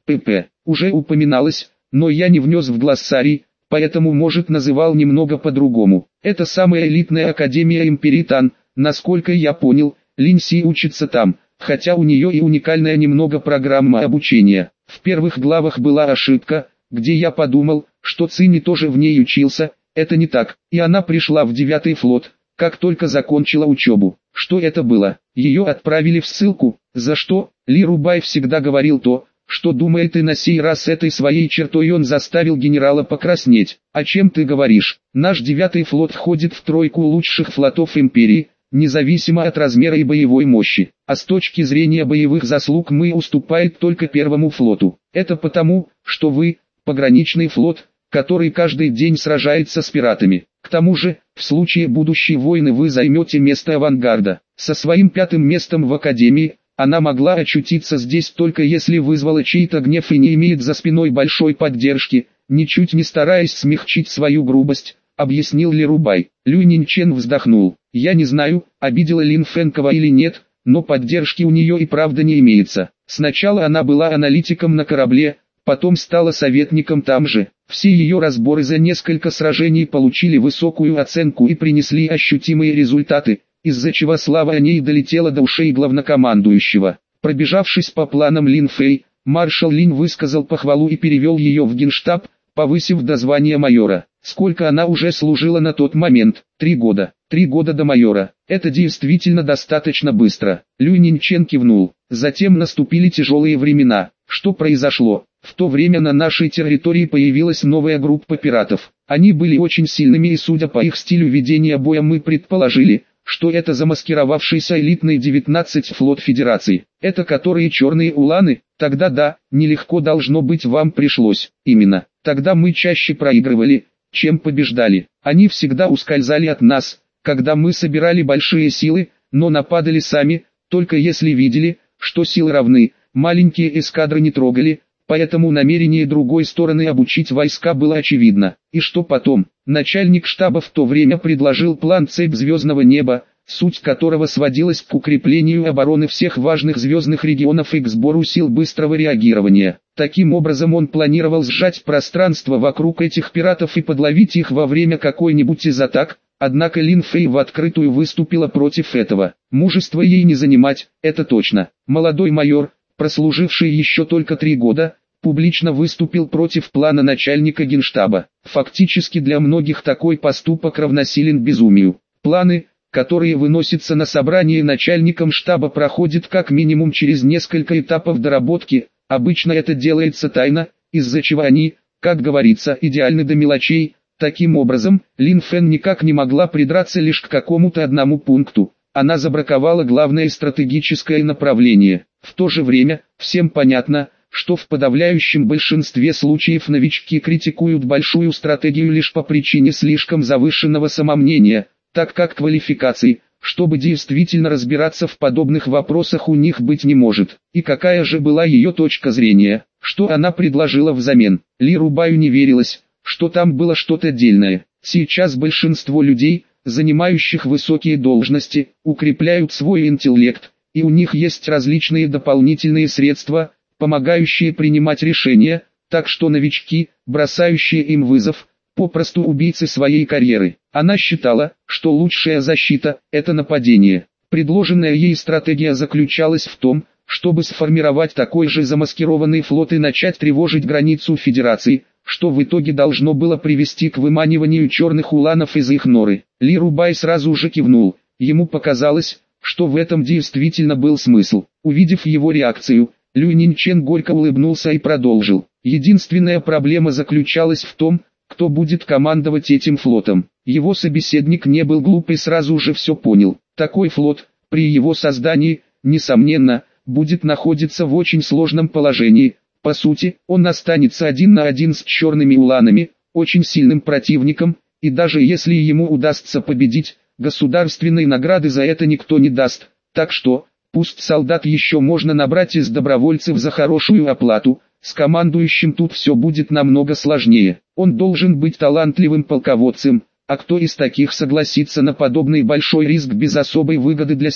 pp. Уже упоминалось, но я не внес в глоссарий, поэтому может называл немного по-другому. Это самая элитная академия Империтан, насколько я понял, Линь Си учится там, хотя у нее и уникальная немного программа обучения. В первых главах была ошибка, где я подумал, что Цинни тоже в ней учился, это не так, и она пришла в девятый флот, как только закончила учебу. Что это было? Ее отправили в ссылку, за что? Ли Рубай всегда говорил то, что думает, и на сей раз этой своей чертой он заставил генерала покраснеть. О чем ты говоришь? Наш девятый флот входит в тройку лучших флотов империи, независимо от размера и боевой мощи, а с точки зрения боевых заслуг мы уступаем только первому флоту. Это потому, что вы, пограничный флот, который каждый день сражается с пиратами. К тому же, в случае будущей войны вы займете место авангарда. Со своим пятым местом в Академии, она могла очутиться здесь только если вызвала чей-то гнев и не имеет за спиной большой поддержки, ничуть не стараясь смягчить свою грубость, объяснил Ли Рубай. Лю Нинчен вздохнул. Я не знаю, обидела Лин Фэнкова или нет, но поддержки у нее и правда не имеется. Сначала она была аналитиком на корабле, потом стала советником там же. Все ее разборы за несколько сражений получили высокую оценку и принесли ощутимые результаты, из-за чего слава о ней долетела до ушей главнокомандующего. Пробежавшись по планам Лин Фэй, маршал Линь высказал похвалу и перевел ее в генштаб, повысив до звания майора. Сколько она уже служила на тот момент? Три года. Три года до майора. Это действительно достаточно быстро. Лю Нинчен кивнул. Затем наступили тяжелые времена. Что произошло? В то время на нашей территории появилась новая группа пиратов. Они были очень сильными и, судя по их стилю ведения боя, мы предположили, что это замаскировавшийся элитный девятнадцатый флот Федерации. Это которые черные уланы? Тогда да, нелегко должно быть вам пришлось. Именно. Тогда мы чаще проигрывали, чем побеждали. Они всегда ускользали от нас, когда мы собирали большие силы, но нападали сами, только если видели, что силы равны. Маленькие эскадры не трогали, поэтому намерение другой стороны обучить войска было очевидно. И что потом? Начальник штаба в то время предложил план «Цепь звездного неба», суть которого сводилась к укреплению обороны всех важных звездных регионов и к сбору сил быстрого реагирования. Таким образом он планировал сжать пространство вокруг этих пиратов и подловить их во время какой-нибудь из атак, однако Лин Фэй в открытую выступила против этого. Мужество ей не занимать, это точно. Молодой майор, прослуживший еще только три года, публично выступил против плана начальника генштаба. Фактически для многих такой поступок равносилен безумию. Планы, которые выносятся на собрание начальником штаба, проходят как минимум через несколько этапов доработки, обычно это делается тайно, из-за чего они, как говорится, идеальны до мелочей. Таким образом, Лин Фэн никак не могла придраться лишь к какому-то одному пункту. Она забраковала главное стратегическое направление. В то же время, всем понятно, что в подавляющем большинстве случаев новички критикуют большую стратегию лишь по причине слишком завышенного самомнения, так как квалификации, чтобы действительно разбираться в подобных вопросах, у них быть не может. И какая же была ее точка зрения? Что она предложила взамен? Ли Рубаю не верилось, что там было что-то дельное. Сейчас большинство людей, занимающих высокие должности, укрепляют свой интеллект, и у них есть различные дополнительные средства, помогающие принимать решения, так что новички, бросающие им вызов, попросту убийцы своей карьеры. Она считала, что лучшая защита – это нападение. Предложенная ей стратегия заключалась в том, чтобы сформировать такой же замаскированный флот и начать тревожить границу Федерации, что в итоге должно было привести к выманиванию черных уланов из их норы. Ли Рубай сразу же кивнул. Ему показалось, что в этом действительно был смысл. Увидев его реакцию, Лю Нинчен горько улыбнулся и продолжил. Единственная проблема заключалась в том, кто будет командовать этим флотом. Его собеседник не был глуп и сразу же все понял. Такой флот, при его создании, несомненно, будет находиться в очень сложном положении. По сути, он останется один на один с черными уланами, очень сильным противником, и даже если ему удастся победить, государственной награды за это никто не даст. Так что, пусть солдат еще можно набрать из добровольцев за хорошую оплату, с командующим тут все будет намного сложнее. Он должен быть талантливым полководцем, а кто из таких согласится на подобный большой риск без особой выгоды для себя?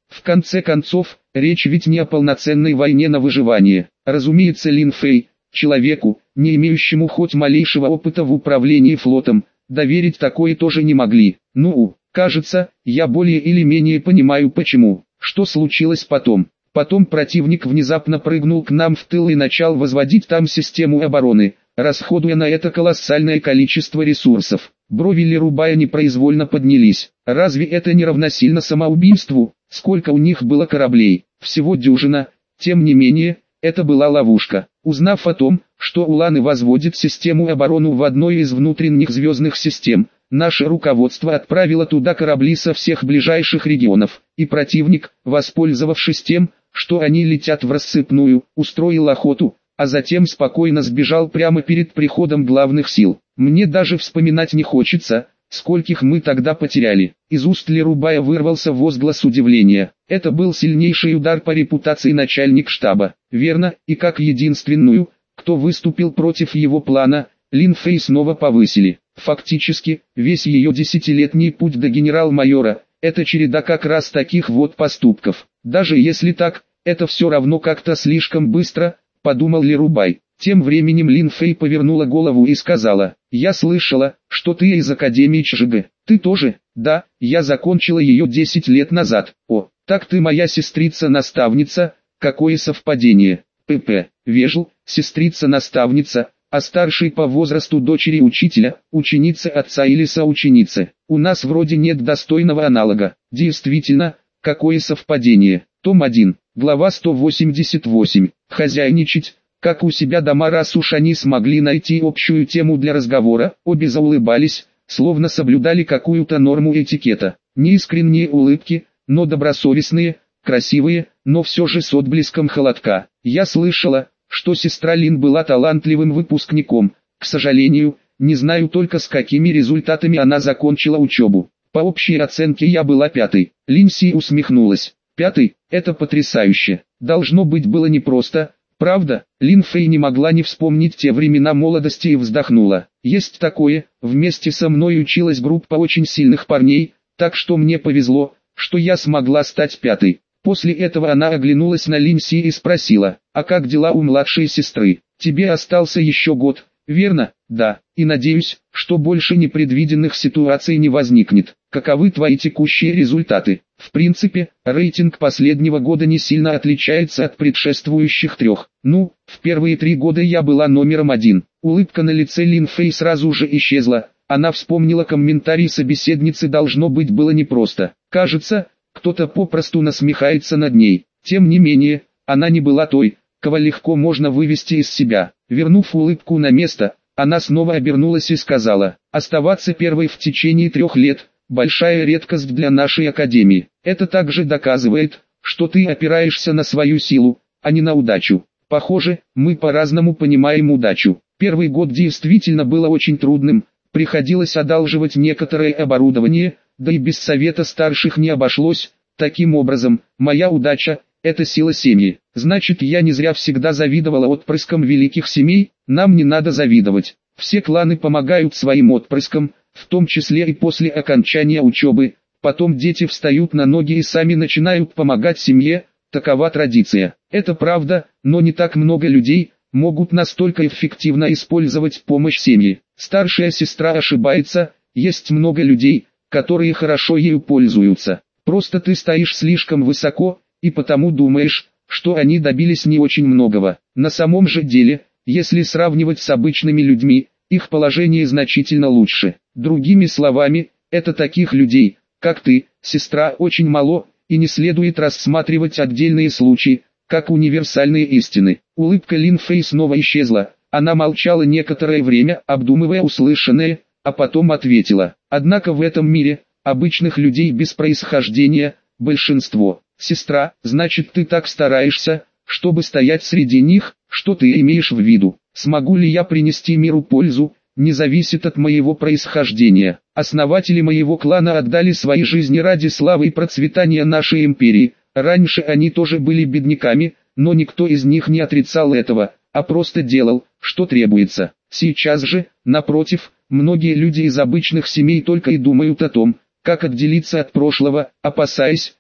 В конце концов, речь ведь не о полноценной войне на выживание. Разумеется, Лин Фэй, человеку, не имеющему хоть малейшего опыта в управлении флотом, доверить такое тоже не могли. Ну, кажется, я более или менее понимаю почему. Что случилось потом? Потом противник внезапно прыгнул к нам в тыл и начал возводить там систему обороны, расходуя на это колоссальное количество ресурсов. Брови Лерубая непроизвольно поднялись. Разве это не равносильно самоубийству? Сколько у них было кораблей? Всего дюжина. Тем не менее, это была ловушка. Узнав о том, что Уланы возводит систему обороны в одной из внутренних звездных систем, наше руководство отправило туда корабли со всех ближайших регионов, и противник, воспользовавшись тем, что они летят в рассыпную, устроил охоту, а затем спокойно сбежал прямо перед приходом главных сил. Мне даже вспоминать не хочется, скольких мы тогда потеряли. Из уст Лерубая вырвался возглас удивления. Это был сильнейший удар по репутации начальник штаба. Верно, и как единственную, кто выступил против его плана, Лин Фэй снова повысили. Фактически, весь ее десятилетний путь до генерал-майора – это череда как раз таких вот поступков. Даже если так, это все равно как-то слишком быстро, подумал Лерубай. Тем временем Лин Фэй повернула голову и сказала: «Я слышала, что ты из Академии Чжигэ. Ты тоже?» «Да, я закончила ее десять лет назад». «О, так ты моя сестрица-наставница, какое совпадение». «ПП, Вежл, сестрица-наставница, а старшей по возрасту дочери учителя, ученицы отца или соученицы. У нас вроде нет достойного аналога». «Действительно, какое совпадение». Том один, глава сто восемьдесят восемь. «Хозяйничать, как у себя дома». Раз уж они смогли найти общую тему для разговора, обе заулыбались, словно соблюдали какую-то норму этикета. Неискренние улыбки, но добросовестные, красивые, но все же с отблеском холодка. «Я слышала, что сестра Лин была талантливым выпускником. К сожалению, не знаю только с какими результатами она закончила учебу. По общей оценке я была пятой». Лин Си усмехнулась. «Пятый, это потрясающе. Должно быть было непросто». «Правда?» Лин Фэй не могла не вспомнить те времена молодости и вздохнула. «Есть такое, вместе со мной училась группа очень сильных парней, так что мне повезло, что я смогла стать пятой». После этого она оглянулась на Лин Си и спросила: «А как дела у младшей сестры? Тебе остался еще год, верно?» «Да, и надеюсь, что больше непредвиденных ситуаций не возникнет». «Каковы твои текущие результаты?» «В принципе, рейтинг последнего года не сильно отличается от предшествующих трех. Ну, в первые три года я была номером один». Улыбка на лице Лин Фэй сразу же исчезла. Она вспомнила комментарий собеседницы, должно быть было непросто. Кажется, кто-то попросту насмехается над ней. Тем не менее, она не была той, кого легко можно вывести из себя. Вернув улыбку на место, она снова обернулась и сказала: «Оставаться первой в течение трех лет – большая редкость для нашей академии. Это также доказывает, что ты опираешься на свою силу, а не на удачу. Похоже, мы по-разному понимаем удачу. Первый год действительно было очень трудным, приходилось одалживать некоторое оборудование, да и без совета старших не обошлось. Таким образом, моя удача – это сила семьи. Значит, я не зря всегда завидовала отпрыскам великих семей. Нам не надо завидовать. Все кланы помогают своим отпрыскам, в том числе и после окончания учебы. Потом дети встают на ноги и сами начинают помогать семье. Такова традиция. Это правда, но не так много людей могут настолько эффективно использовать помощь семьи. Старшая сестра ошибается, есть много людей, которые хорошо ею пользуются. Просто ты стоишь слишком высоко, и потому думаешь, что они добились не очень многого. На самом же деле, если сравнивать с обычными людьми, их положение значительно лучше. Другими словами, это таких людей, как ты, сестра, очень мало, и не следует рассматривать отдельные случаи, как универсальные истины. Улыбка Лин Фэй снова исчезла. Она молчала некоторое время, обдумывая услышанное, а потом ответила: «Однако в этом мире, обычных людей без происхождения, большинство. Сестра, значит ты так стараешься, чтобы стоять среди них? Что ты имеешь в виду? Смогу ли я принести миру пользу, не зависит от моего происхождения. Основатели моего клана отдали свои жизни ради славы и процветания нашей империи. Раньше они тоже были бедняками, но никто из них не отрицал этого, а просто делал, что требуется. Сейчас же, напротив, многие люди из обычных семей только и думают о том, как отделиться от прошлого, опасаясь,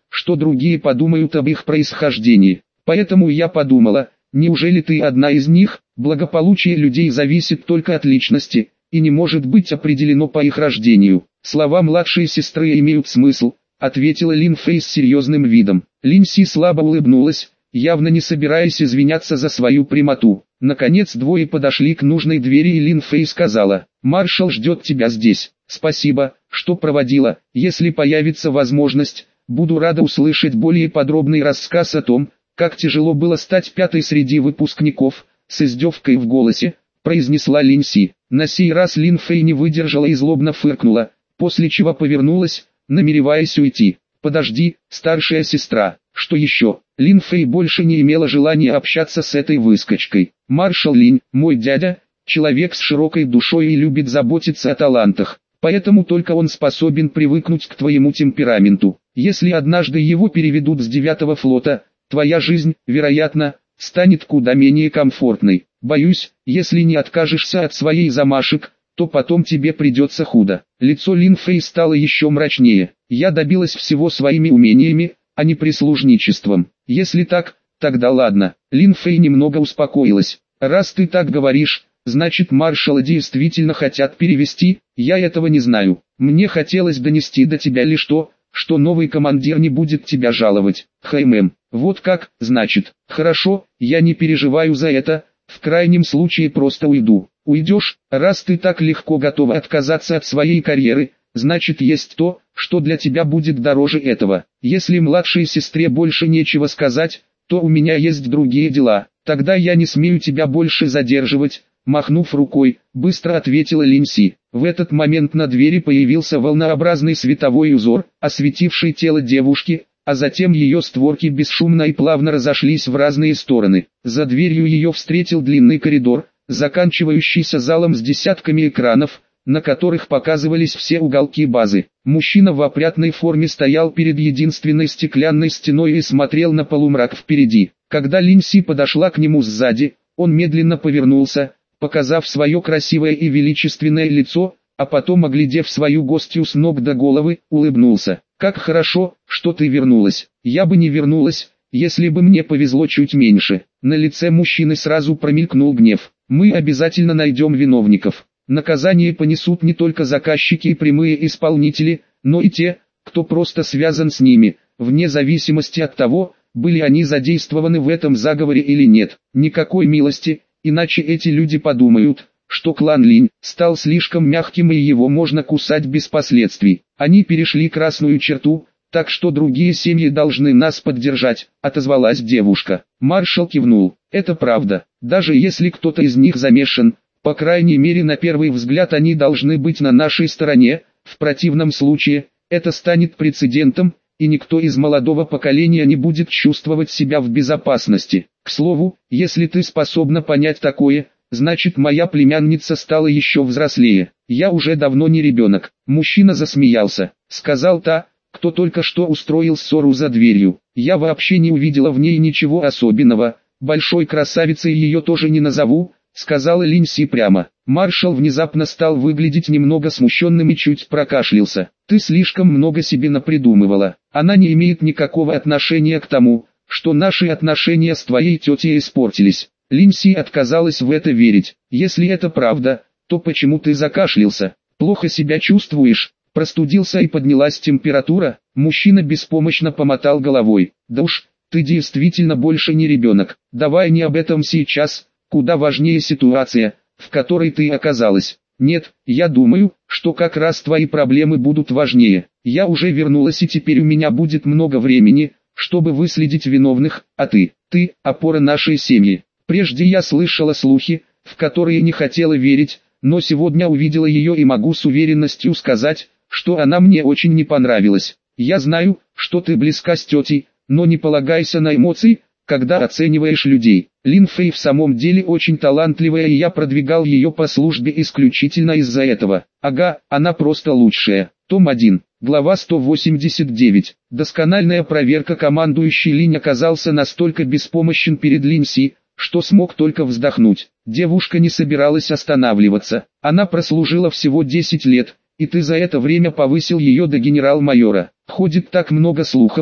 что другие подумают об их происхождении. Поэтому я подумала, неужели ты одна из них? Благополучие людей зависит только от личности, и не может быть определено по их рождению. Слова младшей сестры имеют смысл, ответила Лин Фэй с серьезным видом. Лин Си слабо улыбнулась, явно не собираясь извиняться за свою прямоту. Наконец двое подошли к нужной двери, и Лин Фэй сказала: «Маршал ждет тебя здесь. Спасибо, что проводила. Если появится возможность, буду рада услышать более подробный рассказ о том, как тяжело было стать пятой среди выпускников», с издевкой в голосе произнесла Лин Си. На сей раз Лин Фэй не выдержала и злобно фыркнула, после чего повернулась, намереваясь уйти. «Подожди, старшая сестра, что еще?» Лин Фэй больше не имела желания общаться с этой выскочкой. «Маршал Линь, мой дядя, человек с широкой душой и любит заботиться о талантах, поэтому только он способен привыкнуть к твоему темпераменту. Если однажды его переведут с девятого флота, твоя жизнь, вероятно, станет куда менее комфортной. Боюсь, если не откажешься от своей замашек, то потом тебе придется худо». Лицо Лин Фэй стало еще мрачнее. «Я добилась всего своими умениями, а не прислужничеством. Если так, тогда ладно». Лин Фэй немного успокоилась. «Раз ты так говоришь, значит маршала действительно хотят перевести, я этого не знаю. Мне хотелось донести до тебя лишь то, что новый командир не будет тебя жаловать». «Хэймэм, вот как, значит. Хорошо, я не переживаю за это, в крайнем случае просто уйду». «Уйдешь? Раз ты так легко готова отказаться от своей карьеры, значит есть то, что для тебя будет дороже этого. Если младшей сестре больше нечего сказать, то у меня есть другие дела. Тогда я не смею тебя больше задерживать», махнув рукой, быстро ответила Лин Си. В этот момент на двери появился волнообразный световой узор, осветивший тело девушки, а затем ее створки бесшумно и плавно разошлись в разные стороны. За дверью ее встретил длинный коридор, заканчивающийся залом с десятками экранов, на которых показывались все уголки базы. Мужчина в опрятной форме стоял перед единственной стеклянной стеной и смотрел на полумрак впереди. Когда Лин Си подошла к нему сзади, он медленно повернулся, показав свое красивое и величественное лицо, а потом, оглядев свою гостью с ног до головы, улыбнулся. «Как хорошо, что ты вернулась. Я бы не вернулась, если бы мне повезло чуть меньше». На лице мужчины сразу промелькнул гнев. «Мы обязательно найдем виновников. Наказание понесут не только заказчики и прямые исполнители, но и те, кто просто связан с ними, вне зависимости от того, были они задействованы в этом заговоре или нет. Никакой милости, иначе эти люди подумают, что клан Линь стал слишком мягким и его можно кусать без последствий. Они перешли красную черту, так что другие семьи должны нас поддержать», — отозвалась девушка. Маршал кивнул. «Это правда. Даже если кто-то из них замешан, по крайней мере на первый взгляд они должны быть на нашей стороне, в противном случае, это станет прецедентом, и никто из молодого поколения не будет чувствовать себя в безопасности. К слову, если ты способна понять такое, значит моя племянница стала еще взрослее. Я уже давно не ребенок». Мужчина засмеялся. Сказал та, кто только что устроил ссору за дверью. «Я вообще не увидела в ней ничего особенного, большой красавицей ее тоже не назову», сказала Лин Си прямо. Маршал внезапно стал выглядеть немного смущенным и чуть прокашлялся. «Ты слишком много себе напридумывала. Она не имеет никакого отношения к тому, что наши отношения с твоей тетей испортились». Лин Си отказалась в это верить. «Если это правда, то почему ты закашлялся? Плохо себя чувствуешь? Простудился и поднялась температура?» Мужчина беспомощно помотал головой. «Да уж, ты действительно больше не ребенок. Давай не об этом сейчас, куда важнее ситуация, в которой ты оказалась». «Нет, я думаю, что как раз твои проблемы будут важнее. Я уже вернулась и теперь у меня будет много времени, чтобы выследить виновных, а ты, ты – опора нашей семьи. Прежде я слышала слухи, в которые не хотела верить, но сегодня увидела ее и могу с уверенностью сказать, что она мне очень не понравилась. Я знаю, что ты близка с тетей, но не полагайся на эмоции, когда оцениваешь людей. Лин Фэй в самом деле очень талантливая, и я продвигал ее по службе исключительно из-за этого. Ага, она просто лучшая». Том один, глава сто восемьдесят девять. Доскональная проверка. Командующий Линь оказался настолько беспомощен перед Лин Си, что смог только вздохнуть. Девушка не собиралась останавливаться. «Она прослужила всего десять лет, и ты за это время повысил ее до генерал-майора. Ходит так много слухов,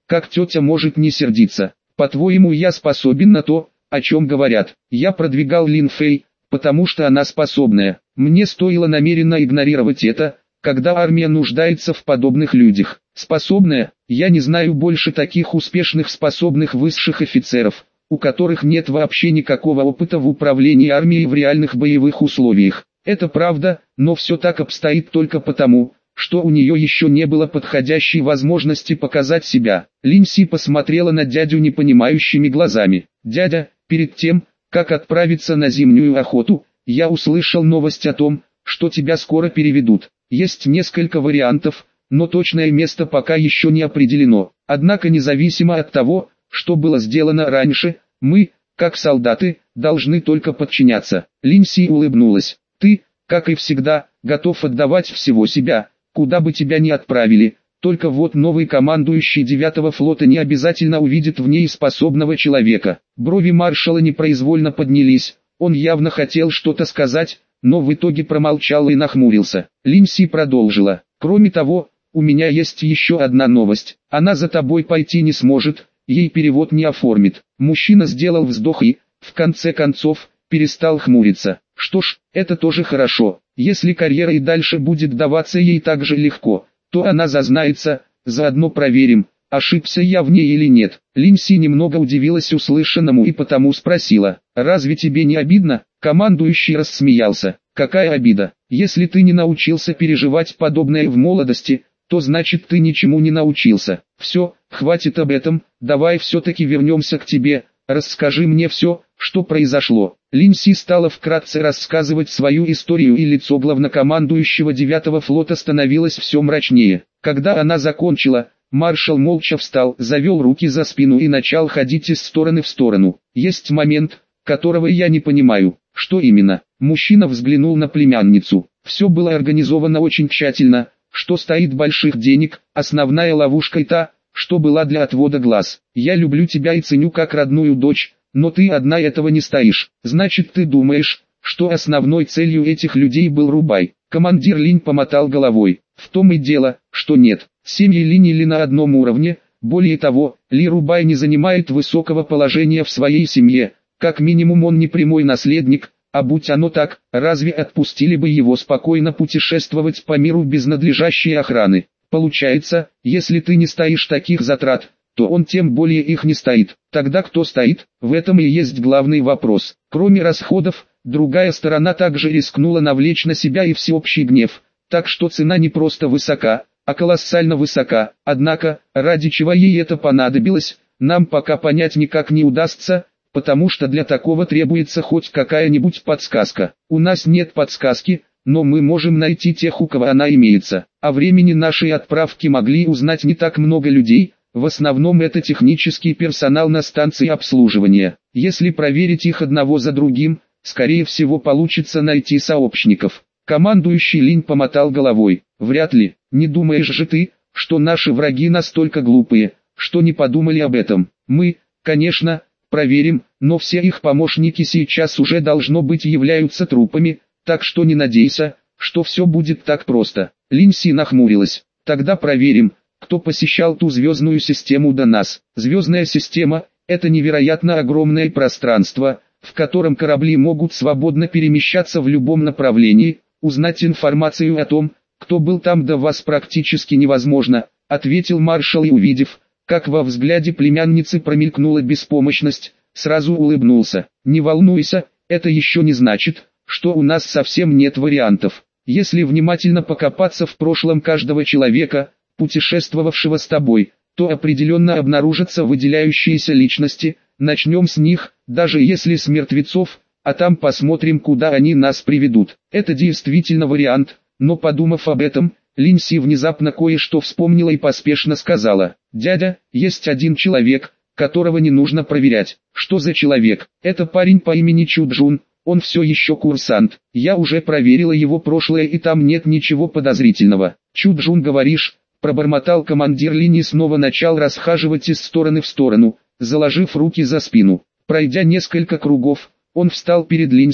Как тетя может не сердиться? По-твоему, я способен на то, о чем говорят? Я продвигал Лин Фэй, потому что она способная. Мне стоило намеренно игнорировать это, когда армия нуждается в подобных людях. Способная? Я не знаю больше таких успешных способных высших офицеров, у которых нет вообще никакого опыта в управлении армией в реальных боевых условиях. Это правда, но все так обстоит только потому, что у нее еще не было подходящей возможности показать себя. Линси посмотрела на дядю непонимающими глазами. «Дядя, перед тем, как отправиться на зимнюю охоту, я услышал новость о том, что тебя скоро переведут. Есть несколько вариантов, но точное место пока еще не определено. Однако независимо от того, что было сделано раньше, мы, как солдаты, должны только подчиняться». Линси улыбнулась. «Ты, как и всегда, готов отдавать всего себя, куда бы тебя ни отправили, только вот новый командующий девятого флота не обязательно увидит в ней способного человека». Брови маршала непроизвольно поднялись, он явно хотел что-то сказать, но в итоге промолчал и нахмурился. Линси продолжила. «Кроме того, у меня есть еще одна новость, она за тобой пойти не сможет, ей перевод не оформит». Мужчина сделал вздох и, в конце концов, перестал хмуриться. «Что ж, это тоже хорошо. Если карьера и дальше будет даваться ей так же легко, то она зазнается, заодно проверим, ошибся я в ней или нет». Линси немного удивилась услышанному и потому спросила: «Разве тебе не обидно?» Командующий рассмеялся. «Какая обида? Если ты не научился переживать подобное в молодости, то значит ты ничему не научился. Все, хватит об этом, давай все-таки вернемся к тебе, расскажи мне все, что произошло». Линси стала вкратце рассказывать свою историю, и лицо главнокомандующего девятого флота становилось все мрачнее. Когда она закончила, маршал молча встал, завел руки за спину и начал ходить из стороны в сторону. «Есть момент, которого я не понимаю». «Что именно?» Мужчина взглянул на племянницу. «Все было организовано очень тщательно, что стоит больших денег, основная ловушка и та, что была для отвода глаз. Я люблю тебя и ценю как родную дочь, но ты одна этого не стоишь. Значит, ты думаешь, что основной целью этих людей был Рубай?» Командир Линь помотал головой. «В том и дело, что нет. Семьи Линь или на одном уровне, более того, Ли Рубай не занимает высокого положения в своей семье, как минимум он не прямой наследник, а будь оно так, разве отпустили бы его спокойно путешествовать по миру без надлежащей охраны? Получается, если ты не стоишь таких затрат, то он тем более их не стоит. Тогда кто стоит? В этом и есть главный вопрос. Кроме расходов, другая сторона также рискнула навлечь на себя и всеобщий гнев, так что цена не просто высока, а колоссально высока. Однако, ради чего ей это понадобилось, нам пока понять никак не удастся, потому что для такого требуется хоть какая-нибудь подсказка. У нас нет подсказки, но мы можем найти тех, у кого она имеется. О времени нашей отправки могли узнать не так много людей, в основном это технический персонал на станции обслуживания. Если проверить их одного за другим, скорее всего получится найти сообщников». Командующий Линь помотал головой. «Вряд ли, не думаешь же ты, что наши враги настолько глупые, что не подумали об этом? Мы, конечно, проверим, но все их помощники сейчас уже должно быть являются трупами, так что не надейся, что все будет так просто». Линси нахмурилась. «Тогда проверим, кто посещал ту звездную систему до нас». Звездная система – это невероятно огромное пространство, в котором корабли могут свободно перемещаться в любом направлении. Узнать информацию о том, кто был там до вас, практически невозможно, ответил маршал, и увидев, как во взгляде племянницы промелькнула беспомощность, сразу улыбнулся. «Не волнуйся, это еще не значит, что у нас совсем нет вариантов. Если внимательно покопаться в прошлом каждого человека, путешествовавшего с тобой, то определенно обнаружатся выделяющиеся личности. Начнем с них, даже если с мертвецов, а там посмотрим, куда они нас приведут». Это действительно вариант, но подумав об этом, Линси внезапно кое-что вспомнила и поспешно сказала: «Дядя, есть один человек, которого не нужно проверять». «Что за человек?» «Это парень по имени Чуджун, он все еще курсант. Я уже проверила его прошлое, и там нет ничего подозрительного». «Чуджун, говоришь?» – пробормотал командир Линь и снова начал расхаживать из стороны в сторону, заложив руки за спину. Пройдя несколько кругов, он встал перед Линси.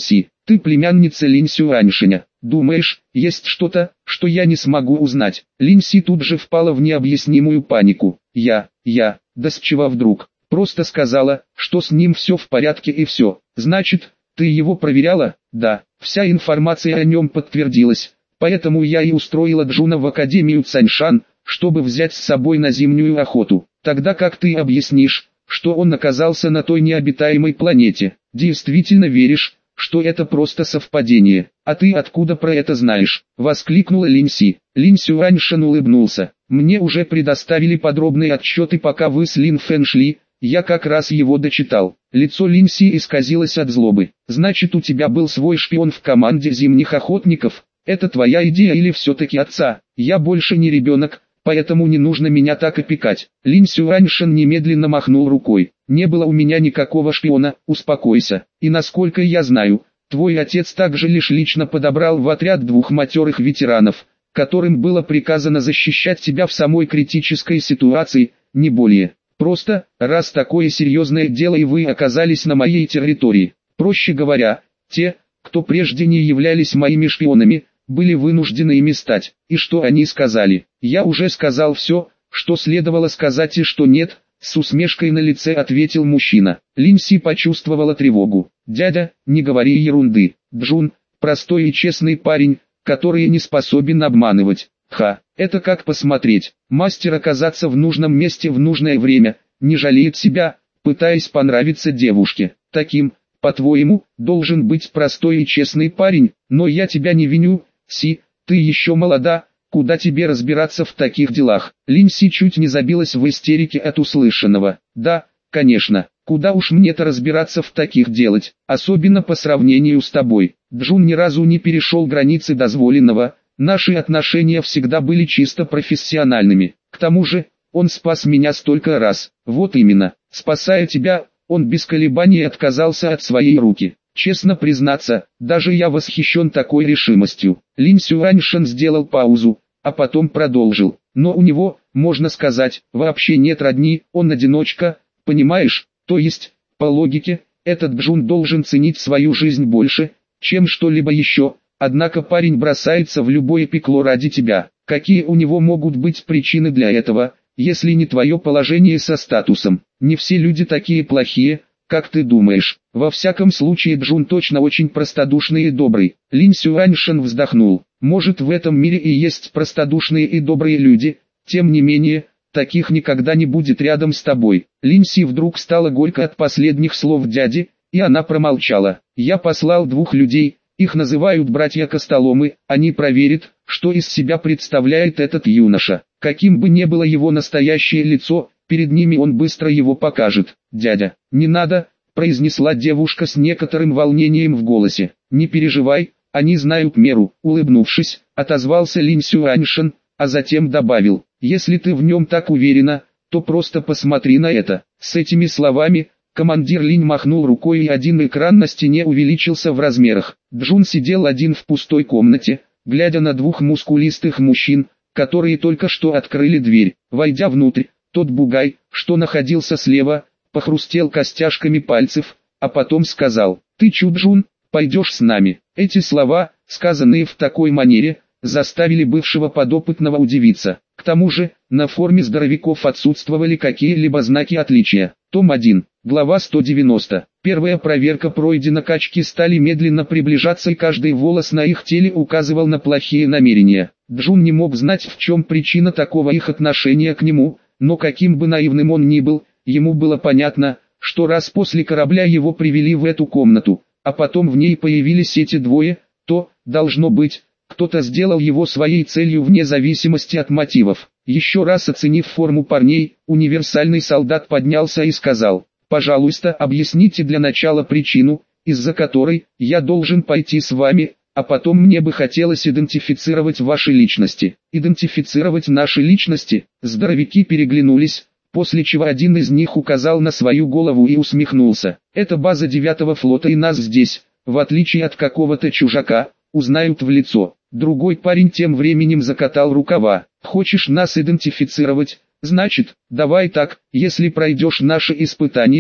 Ты племянница Линь Сюаньшиня. Думаешь, есть что-то, что я не смогу узнать? Линь Си тут же впала в необъяснимую панику. Я, я, да с чего вдруг? Просто сказала, что с ним все в порядке и все. Значит, ты его проверяла? Да, вся информация о нем подтвердилась. Поэтому я и устроила Джуна в Академию Цаньшан, чтобы взять с собой на зимнюю охоту. Тогда как ты объяснишь, что он оказался на той необитаемой планете? Действительно веришь, что это просто совпадение? А ты откуда про это знаешь? Воскликнула Линь Си. Линь Сюаньшин улыбнулся. Мне уже предоставили подробные отчеты, пока вы с Лин Фэн шли. Я как раз его дочитал. Лицо Линь Си исказилось от злобы. Значит, у тебя был свой шпион в команде зимних охотников? Это твоя идея или все-таки отца? Я больше не ребенок, поэтому не нужно меня так опекать. Линь Сюаньшин немедленно махнул рукой. Не было у меня никакого шпиона, успокойся. И насколько я знаю, твой отец также лишь лично подобрал в отряд двух матерых ветеранов, которым было приказано защищать тебя в самой критической ситуации, не более. Просто, раз такое серьезное дело и вы оказались на моей территории. Проще говоря, те, кто прежде не являлись моими шпионами, были вынуждены ими стать. И что они сказали? Я уже сказал все, что следовало сказать и что нет, с усмешкой на лице ответил мужчина. Линь Си почувствовала тревогу. Дядя, не говори ерунды. Джун, простой и честный парень, который не способен обманывать. Ха, это как посмотреть. Мастер оказаться в нужном месте в нужное время, не жалеет себя, пытаясь понравиться девушке. Таким, по-твоему, должен быть простой и честный парень, но я тебя не виню, Си, ты еще молода, куда тебе разбираться в таких делах. Линь Си чуть не забилась в истерике от услышанного. Да, конечно, куда уж мне-то разбираться в таких делать, особенно по сравнению с тобой. Джун ни разу не перешел границы дозволенного. Наши отношения всегда были чисто профессиональными. К тому же, он спас меня столько раз. Вот именно, спасая тебя, он без колебаний отказался от своей руки. Честно признаться, даже я восхищен такой решимостью. Линь Сюаньшин сделал паузу, а потом продолжил. Но у него, можно сказать, вообще нет родни, он одиночка, понимаешь? То есть, по логике, этот Джун должен ценить свою жизнь больше, чем что-либо еще. Однако парень бросается в любое пекло ради тебя. Какие у него могут быть причины для этого, если не твое положение со статусом? Не все люди такие плохие, как ты думаешь. Во всяком случае Джун точно очень простодушный и добрый. Линь Сюаньшин вздохнул. Может, в этом мире и есть простодушные и добрые люди, тем не менее, таких никогда не будет рядом с тобой. Линь Си вдруг стало горько от последних слов дяди, и она промолчала. Я послал двух людей. Их называют братья-костоломы, они проверят, что из себя представляет этот юноша. Каким бы ни было его настоящее лицо, перед ними он быстро его покажет. «Дядя, не надо», — произнесла девушка с некоторым волнением в голосе. «Не переживай, они знают меру», — улыбнувшись, отозвался Линь Сюаньшин, а затем добавил, «если ты в нем так уверена, то просто посмотри на это». С этими словами, командир Линь махнул рукой, и один экран на стене увеличился в размерах. Джун сидел один в пустой комнате, глядя на двух мускулистых мужчин, которые только что открыли дверь. Войдя внутрь, тот бугай, что находился слева, похрустел костяшками пальцев, а потом сказал: «Ты Чу Джун, пойдешь с нами». Эти слова, сказанные в такой манере, заставили бывшего подопытного удивиться. К тому же, на форме здоровяков отсутствовали какие-либо знаки отличия. Том один, глава сто девяносто. Первая проверка пройдена, качки стали медленно приближаться, и каждый волос на их теле указывал на плохие намерения. Джун не мог знать, в чем причина такого их отношения к нему, но каким бы наивным он ни был, ему было понятно, что раз после корабля его привели в эту комнату, а потом в ней появились эти двое, то, должно быть, кто-то сделал его своей целью вне зависимости от мотивов. Еще раз оценив форму парней, универсальный солдат поднялся и сказал: «Пожалуйста, объясните для начала причину, из-за которой я должен пойти с вами, а потом мне бы хотелось идентифицировать ваши личности». «Идентифицировать наши личности?» Здоровяки переглянулись, после чего один из них указал на свою голову и усмехнулся. «Это база девятого флота, и нас здесь, в отличие от какого-то чужака, узнают в лицо». Другой парень тем временем закатал рукава. «Хочешь нас идентифицировать? Значит, давай так, если пройдешь наше испытание,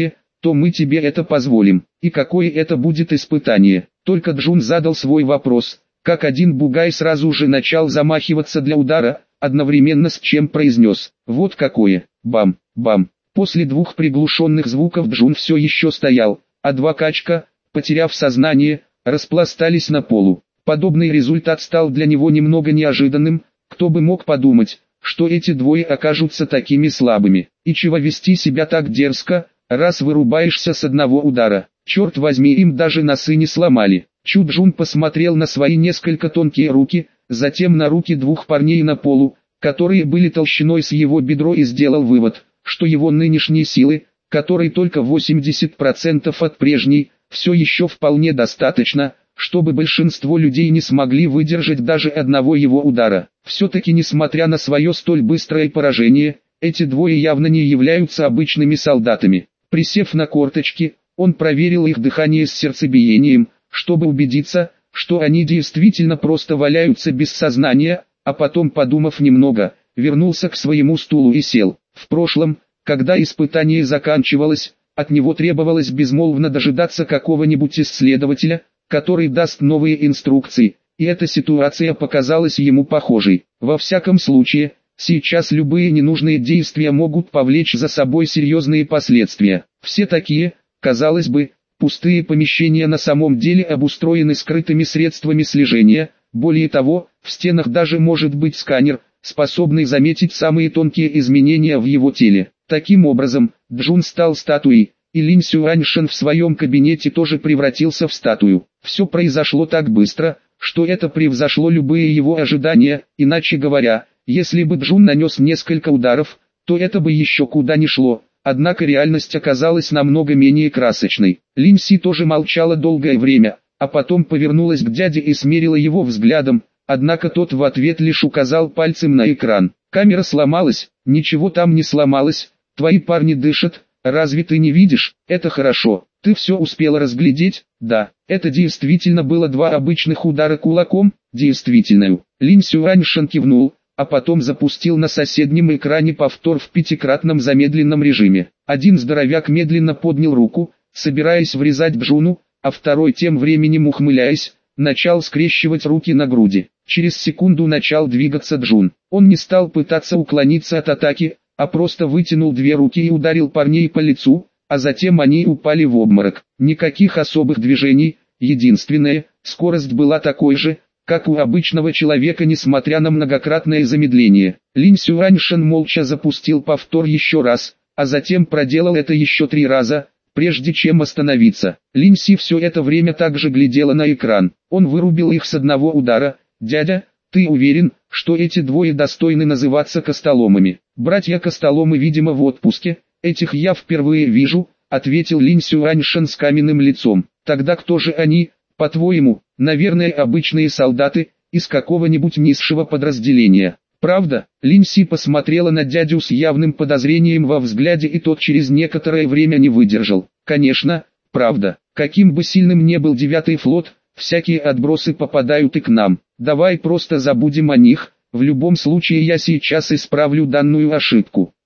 то мы тебе это позволим. И какое это будет испытание? Только Джун задал свой вопрос, как один бугай сразу же начал замахиваться для удара, одновременно с чем произнес: вот какое, бам, бам. После двух приглушенных звуков Джун все еще стоял, а два качка, потеряв сознание, распластались на полу. Подобный результат стал для него немного неожиданным, кто бы мог подумать, что эти двое окажутся такими слабыми. И чего вести себя так дерзко, раз вырубаешься с одного удара. Черт возьми, им даже носы не сломали. Чу Джун посмотрел на свои несколько тонкие руки, затем на руки двух парней на полу, которые были толщиной с его бедро, и сделал вывод, что его нынешние силы, которые только восемьдесят процентов от прежней, все еще вполне достаточно, чтобы большинство людей не смогли выдержать даже одного его удара. Все-таки, несмотря на свое столь быстрое поражение, эти двое явно не являются обычными солдатами. Присев на корточки, он проверил их дыхание с сердцебиением, чтобы убедиться, что они действительно просто валяются без сознания, а потом, подумав немного, вернулся к своему стулу и сел. В прошлом, когда испытание заканчивалось, от него требовалось безмолвно дожидаться какого-нибудь исследователя, который даст новые инструкции, и эта ситуация показалась ему похожей. Во всяком случае, сейчас любые ненужные действия могут повлечь за собой серьезные последствия. Все такие, казалось бы, пустые помещения на самом деле обустроены скрытыми средствами слежения. Более того, в стенах даже может быть сканер, способный заметить самые тонкие изменения в его теле. Таким образом, Джун стал статуей, и Линь Сюаньшен в своем кабинете тоже превратился в статую. Все произошло так быстро, что это превзошло любые его ожидания. Иначе говоря, если бы Джун нанес несколько ударов, то это бы еще куда ни шло. Однако реальность оказалась намного менее красочной. Линь Си тоже молчала долгое время, а потом повернулась к дяде и смерила его взглядом, однако тот в ответ лишь указал пальцем на экран. Камера сломалась. Ничего там не сломалось, твои парни дышат, разве ты не видишь? Это хорошо. Ты все успела разглядеть? Да, это действительно было два обычных удара кулаком, действительно. Линь Сюаньшен кивнул, а потом запустил на соседнем экране повтор в пятикратном замедленном режиме. Один здоровяк медленно поднял руку, собираясь врезать Джуну, а второй, тем временем ухмыляясь, начал скрещивать руки на груди. Через секунду начал двигаться Джун. Он не стал пытаться уклониться от атаки, а просто вытянул две руки и ударил парней по лицу, а затем они упали в обморок. Никаких особых движений, единственное, скорость была такой же, как у обычного человека, несмотря на многократное замедление. Линь Сюаньшен молча запустил повтор еще раз, а затем проделал это еще три раза, прежде чем остановиться. Линь Си все это время также глядела на экран. Он вырубил их с одного удара. «Дядя, ты уверен, что эти двое достойны называться костоломами?» «Братья Костоломы, видимо, в отпуске, этих я впервые вижу», — ответил Линь Сюаньшен с каменным лицом. «Тогда кто же они, по-твоему?» «Наверное, обычные солдаты, из какого-нибудь низшего подразделения». «Правда?» Линь Си посмотрела на дядю с явным подозрением во взгляде, и тот через некоторое время не выдержал. «Конечно, правда. Каким бы сильным ни был девятый флот, всякие отбросы попадают и к нам. Давай просто забудем о них, в любом случае я сейчас исправлю данную ошибку».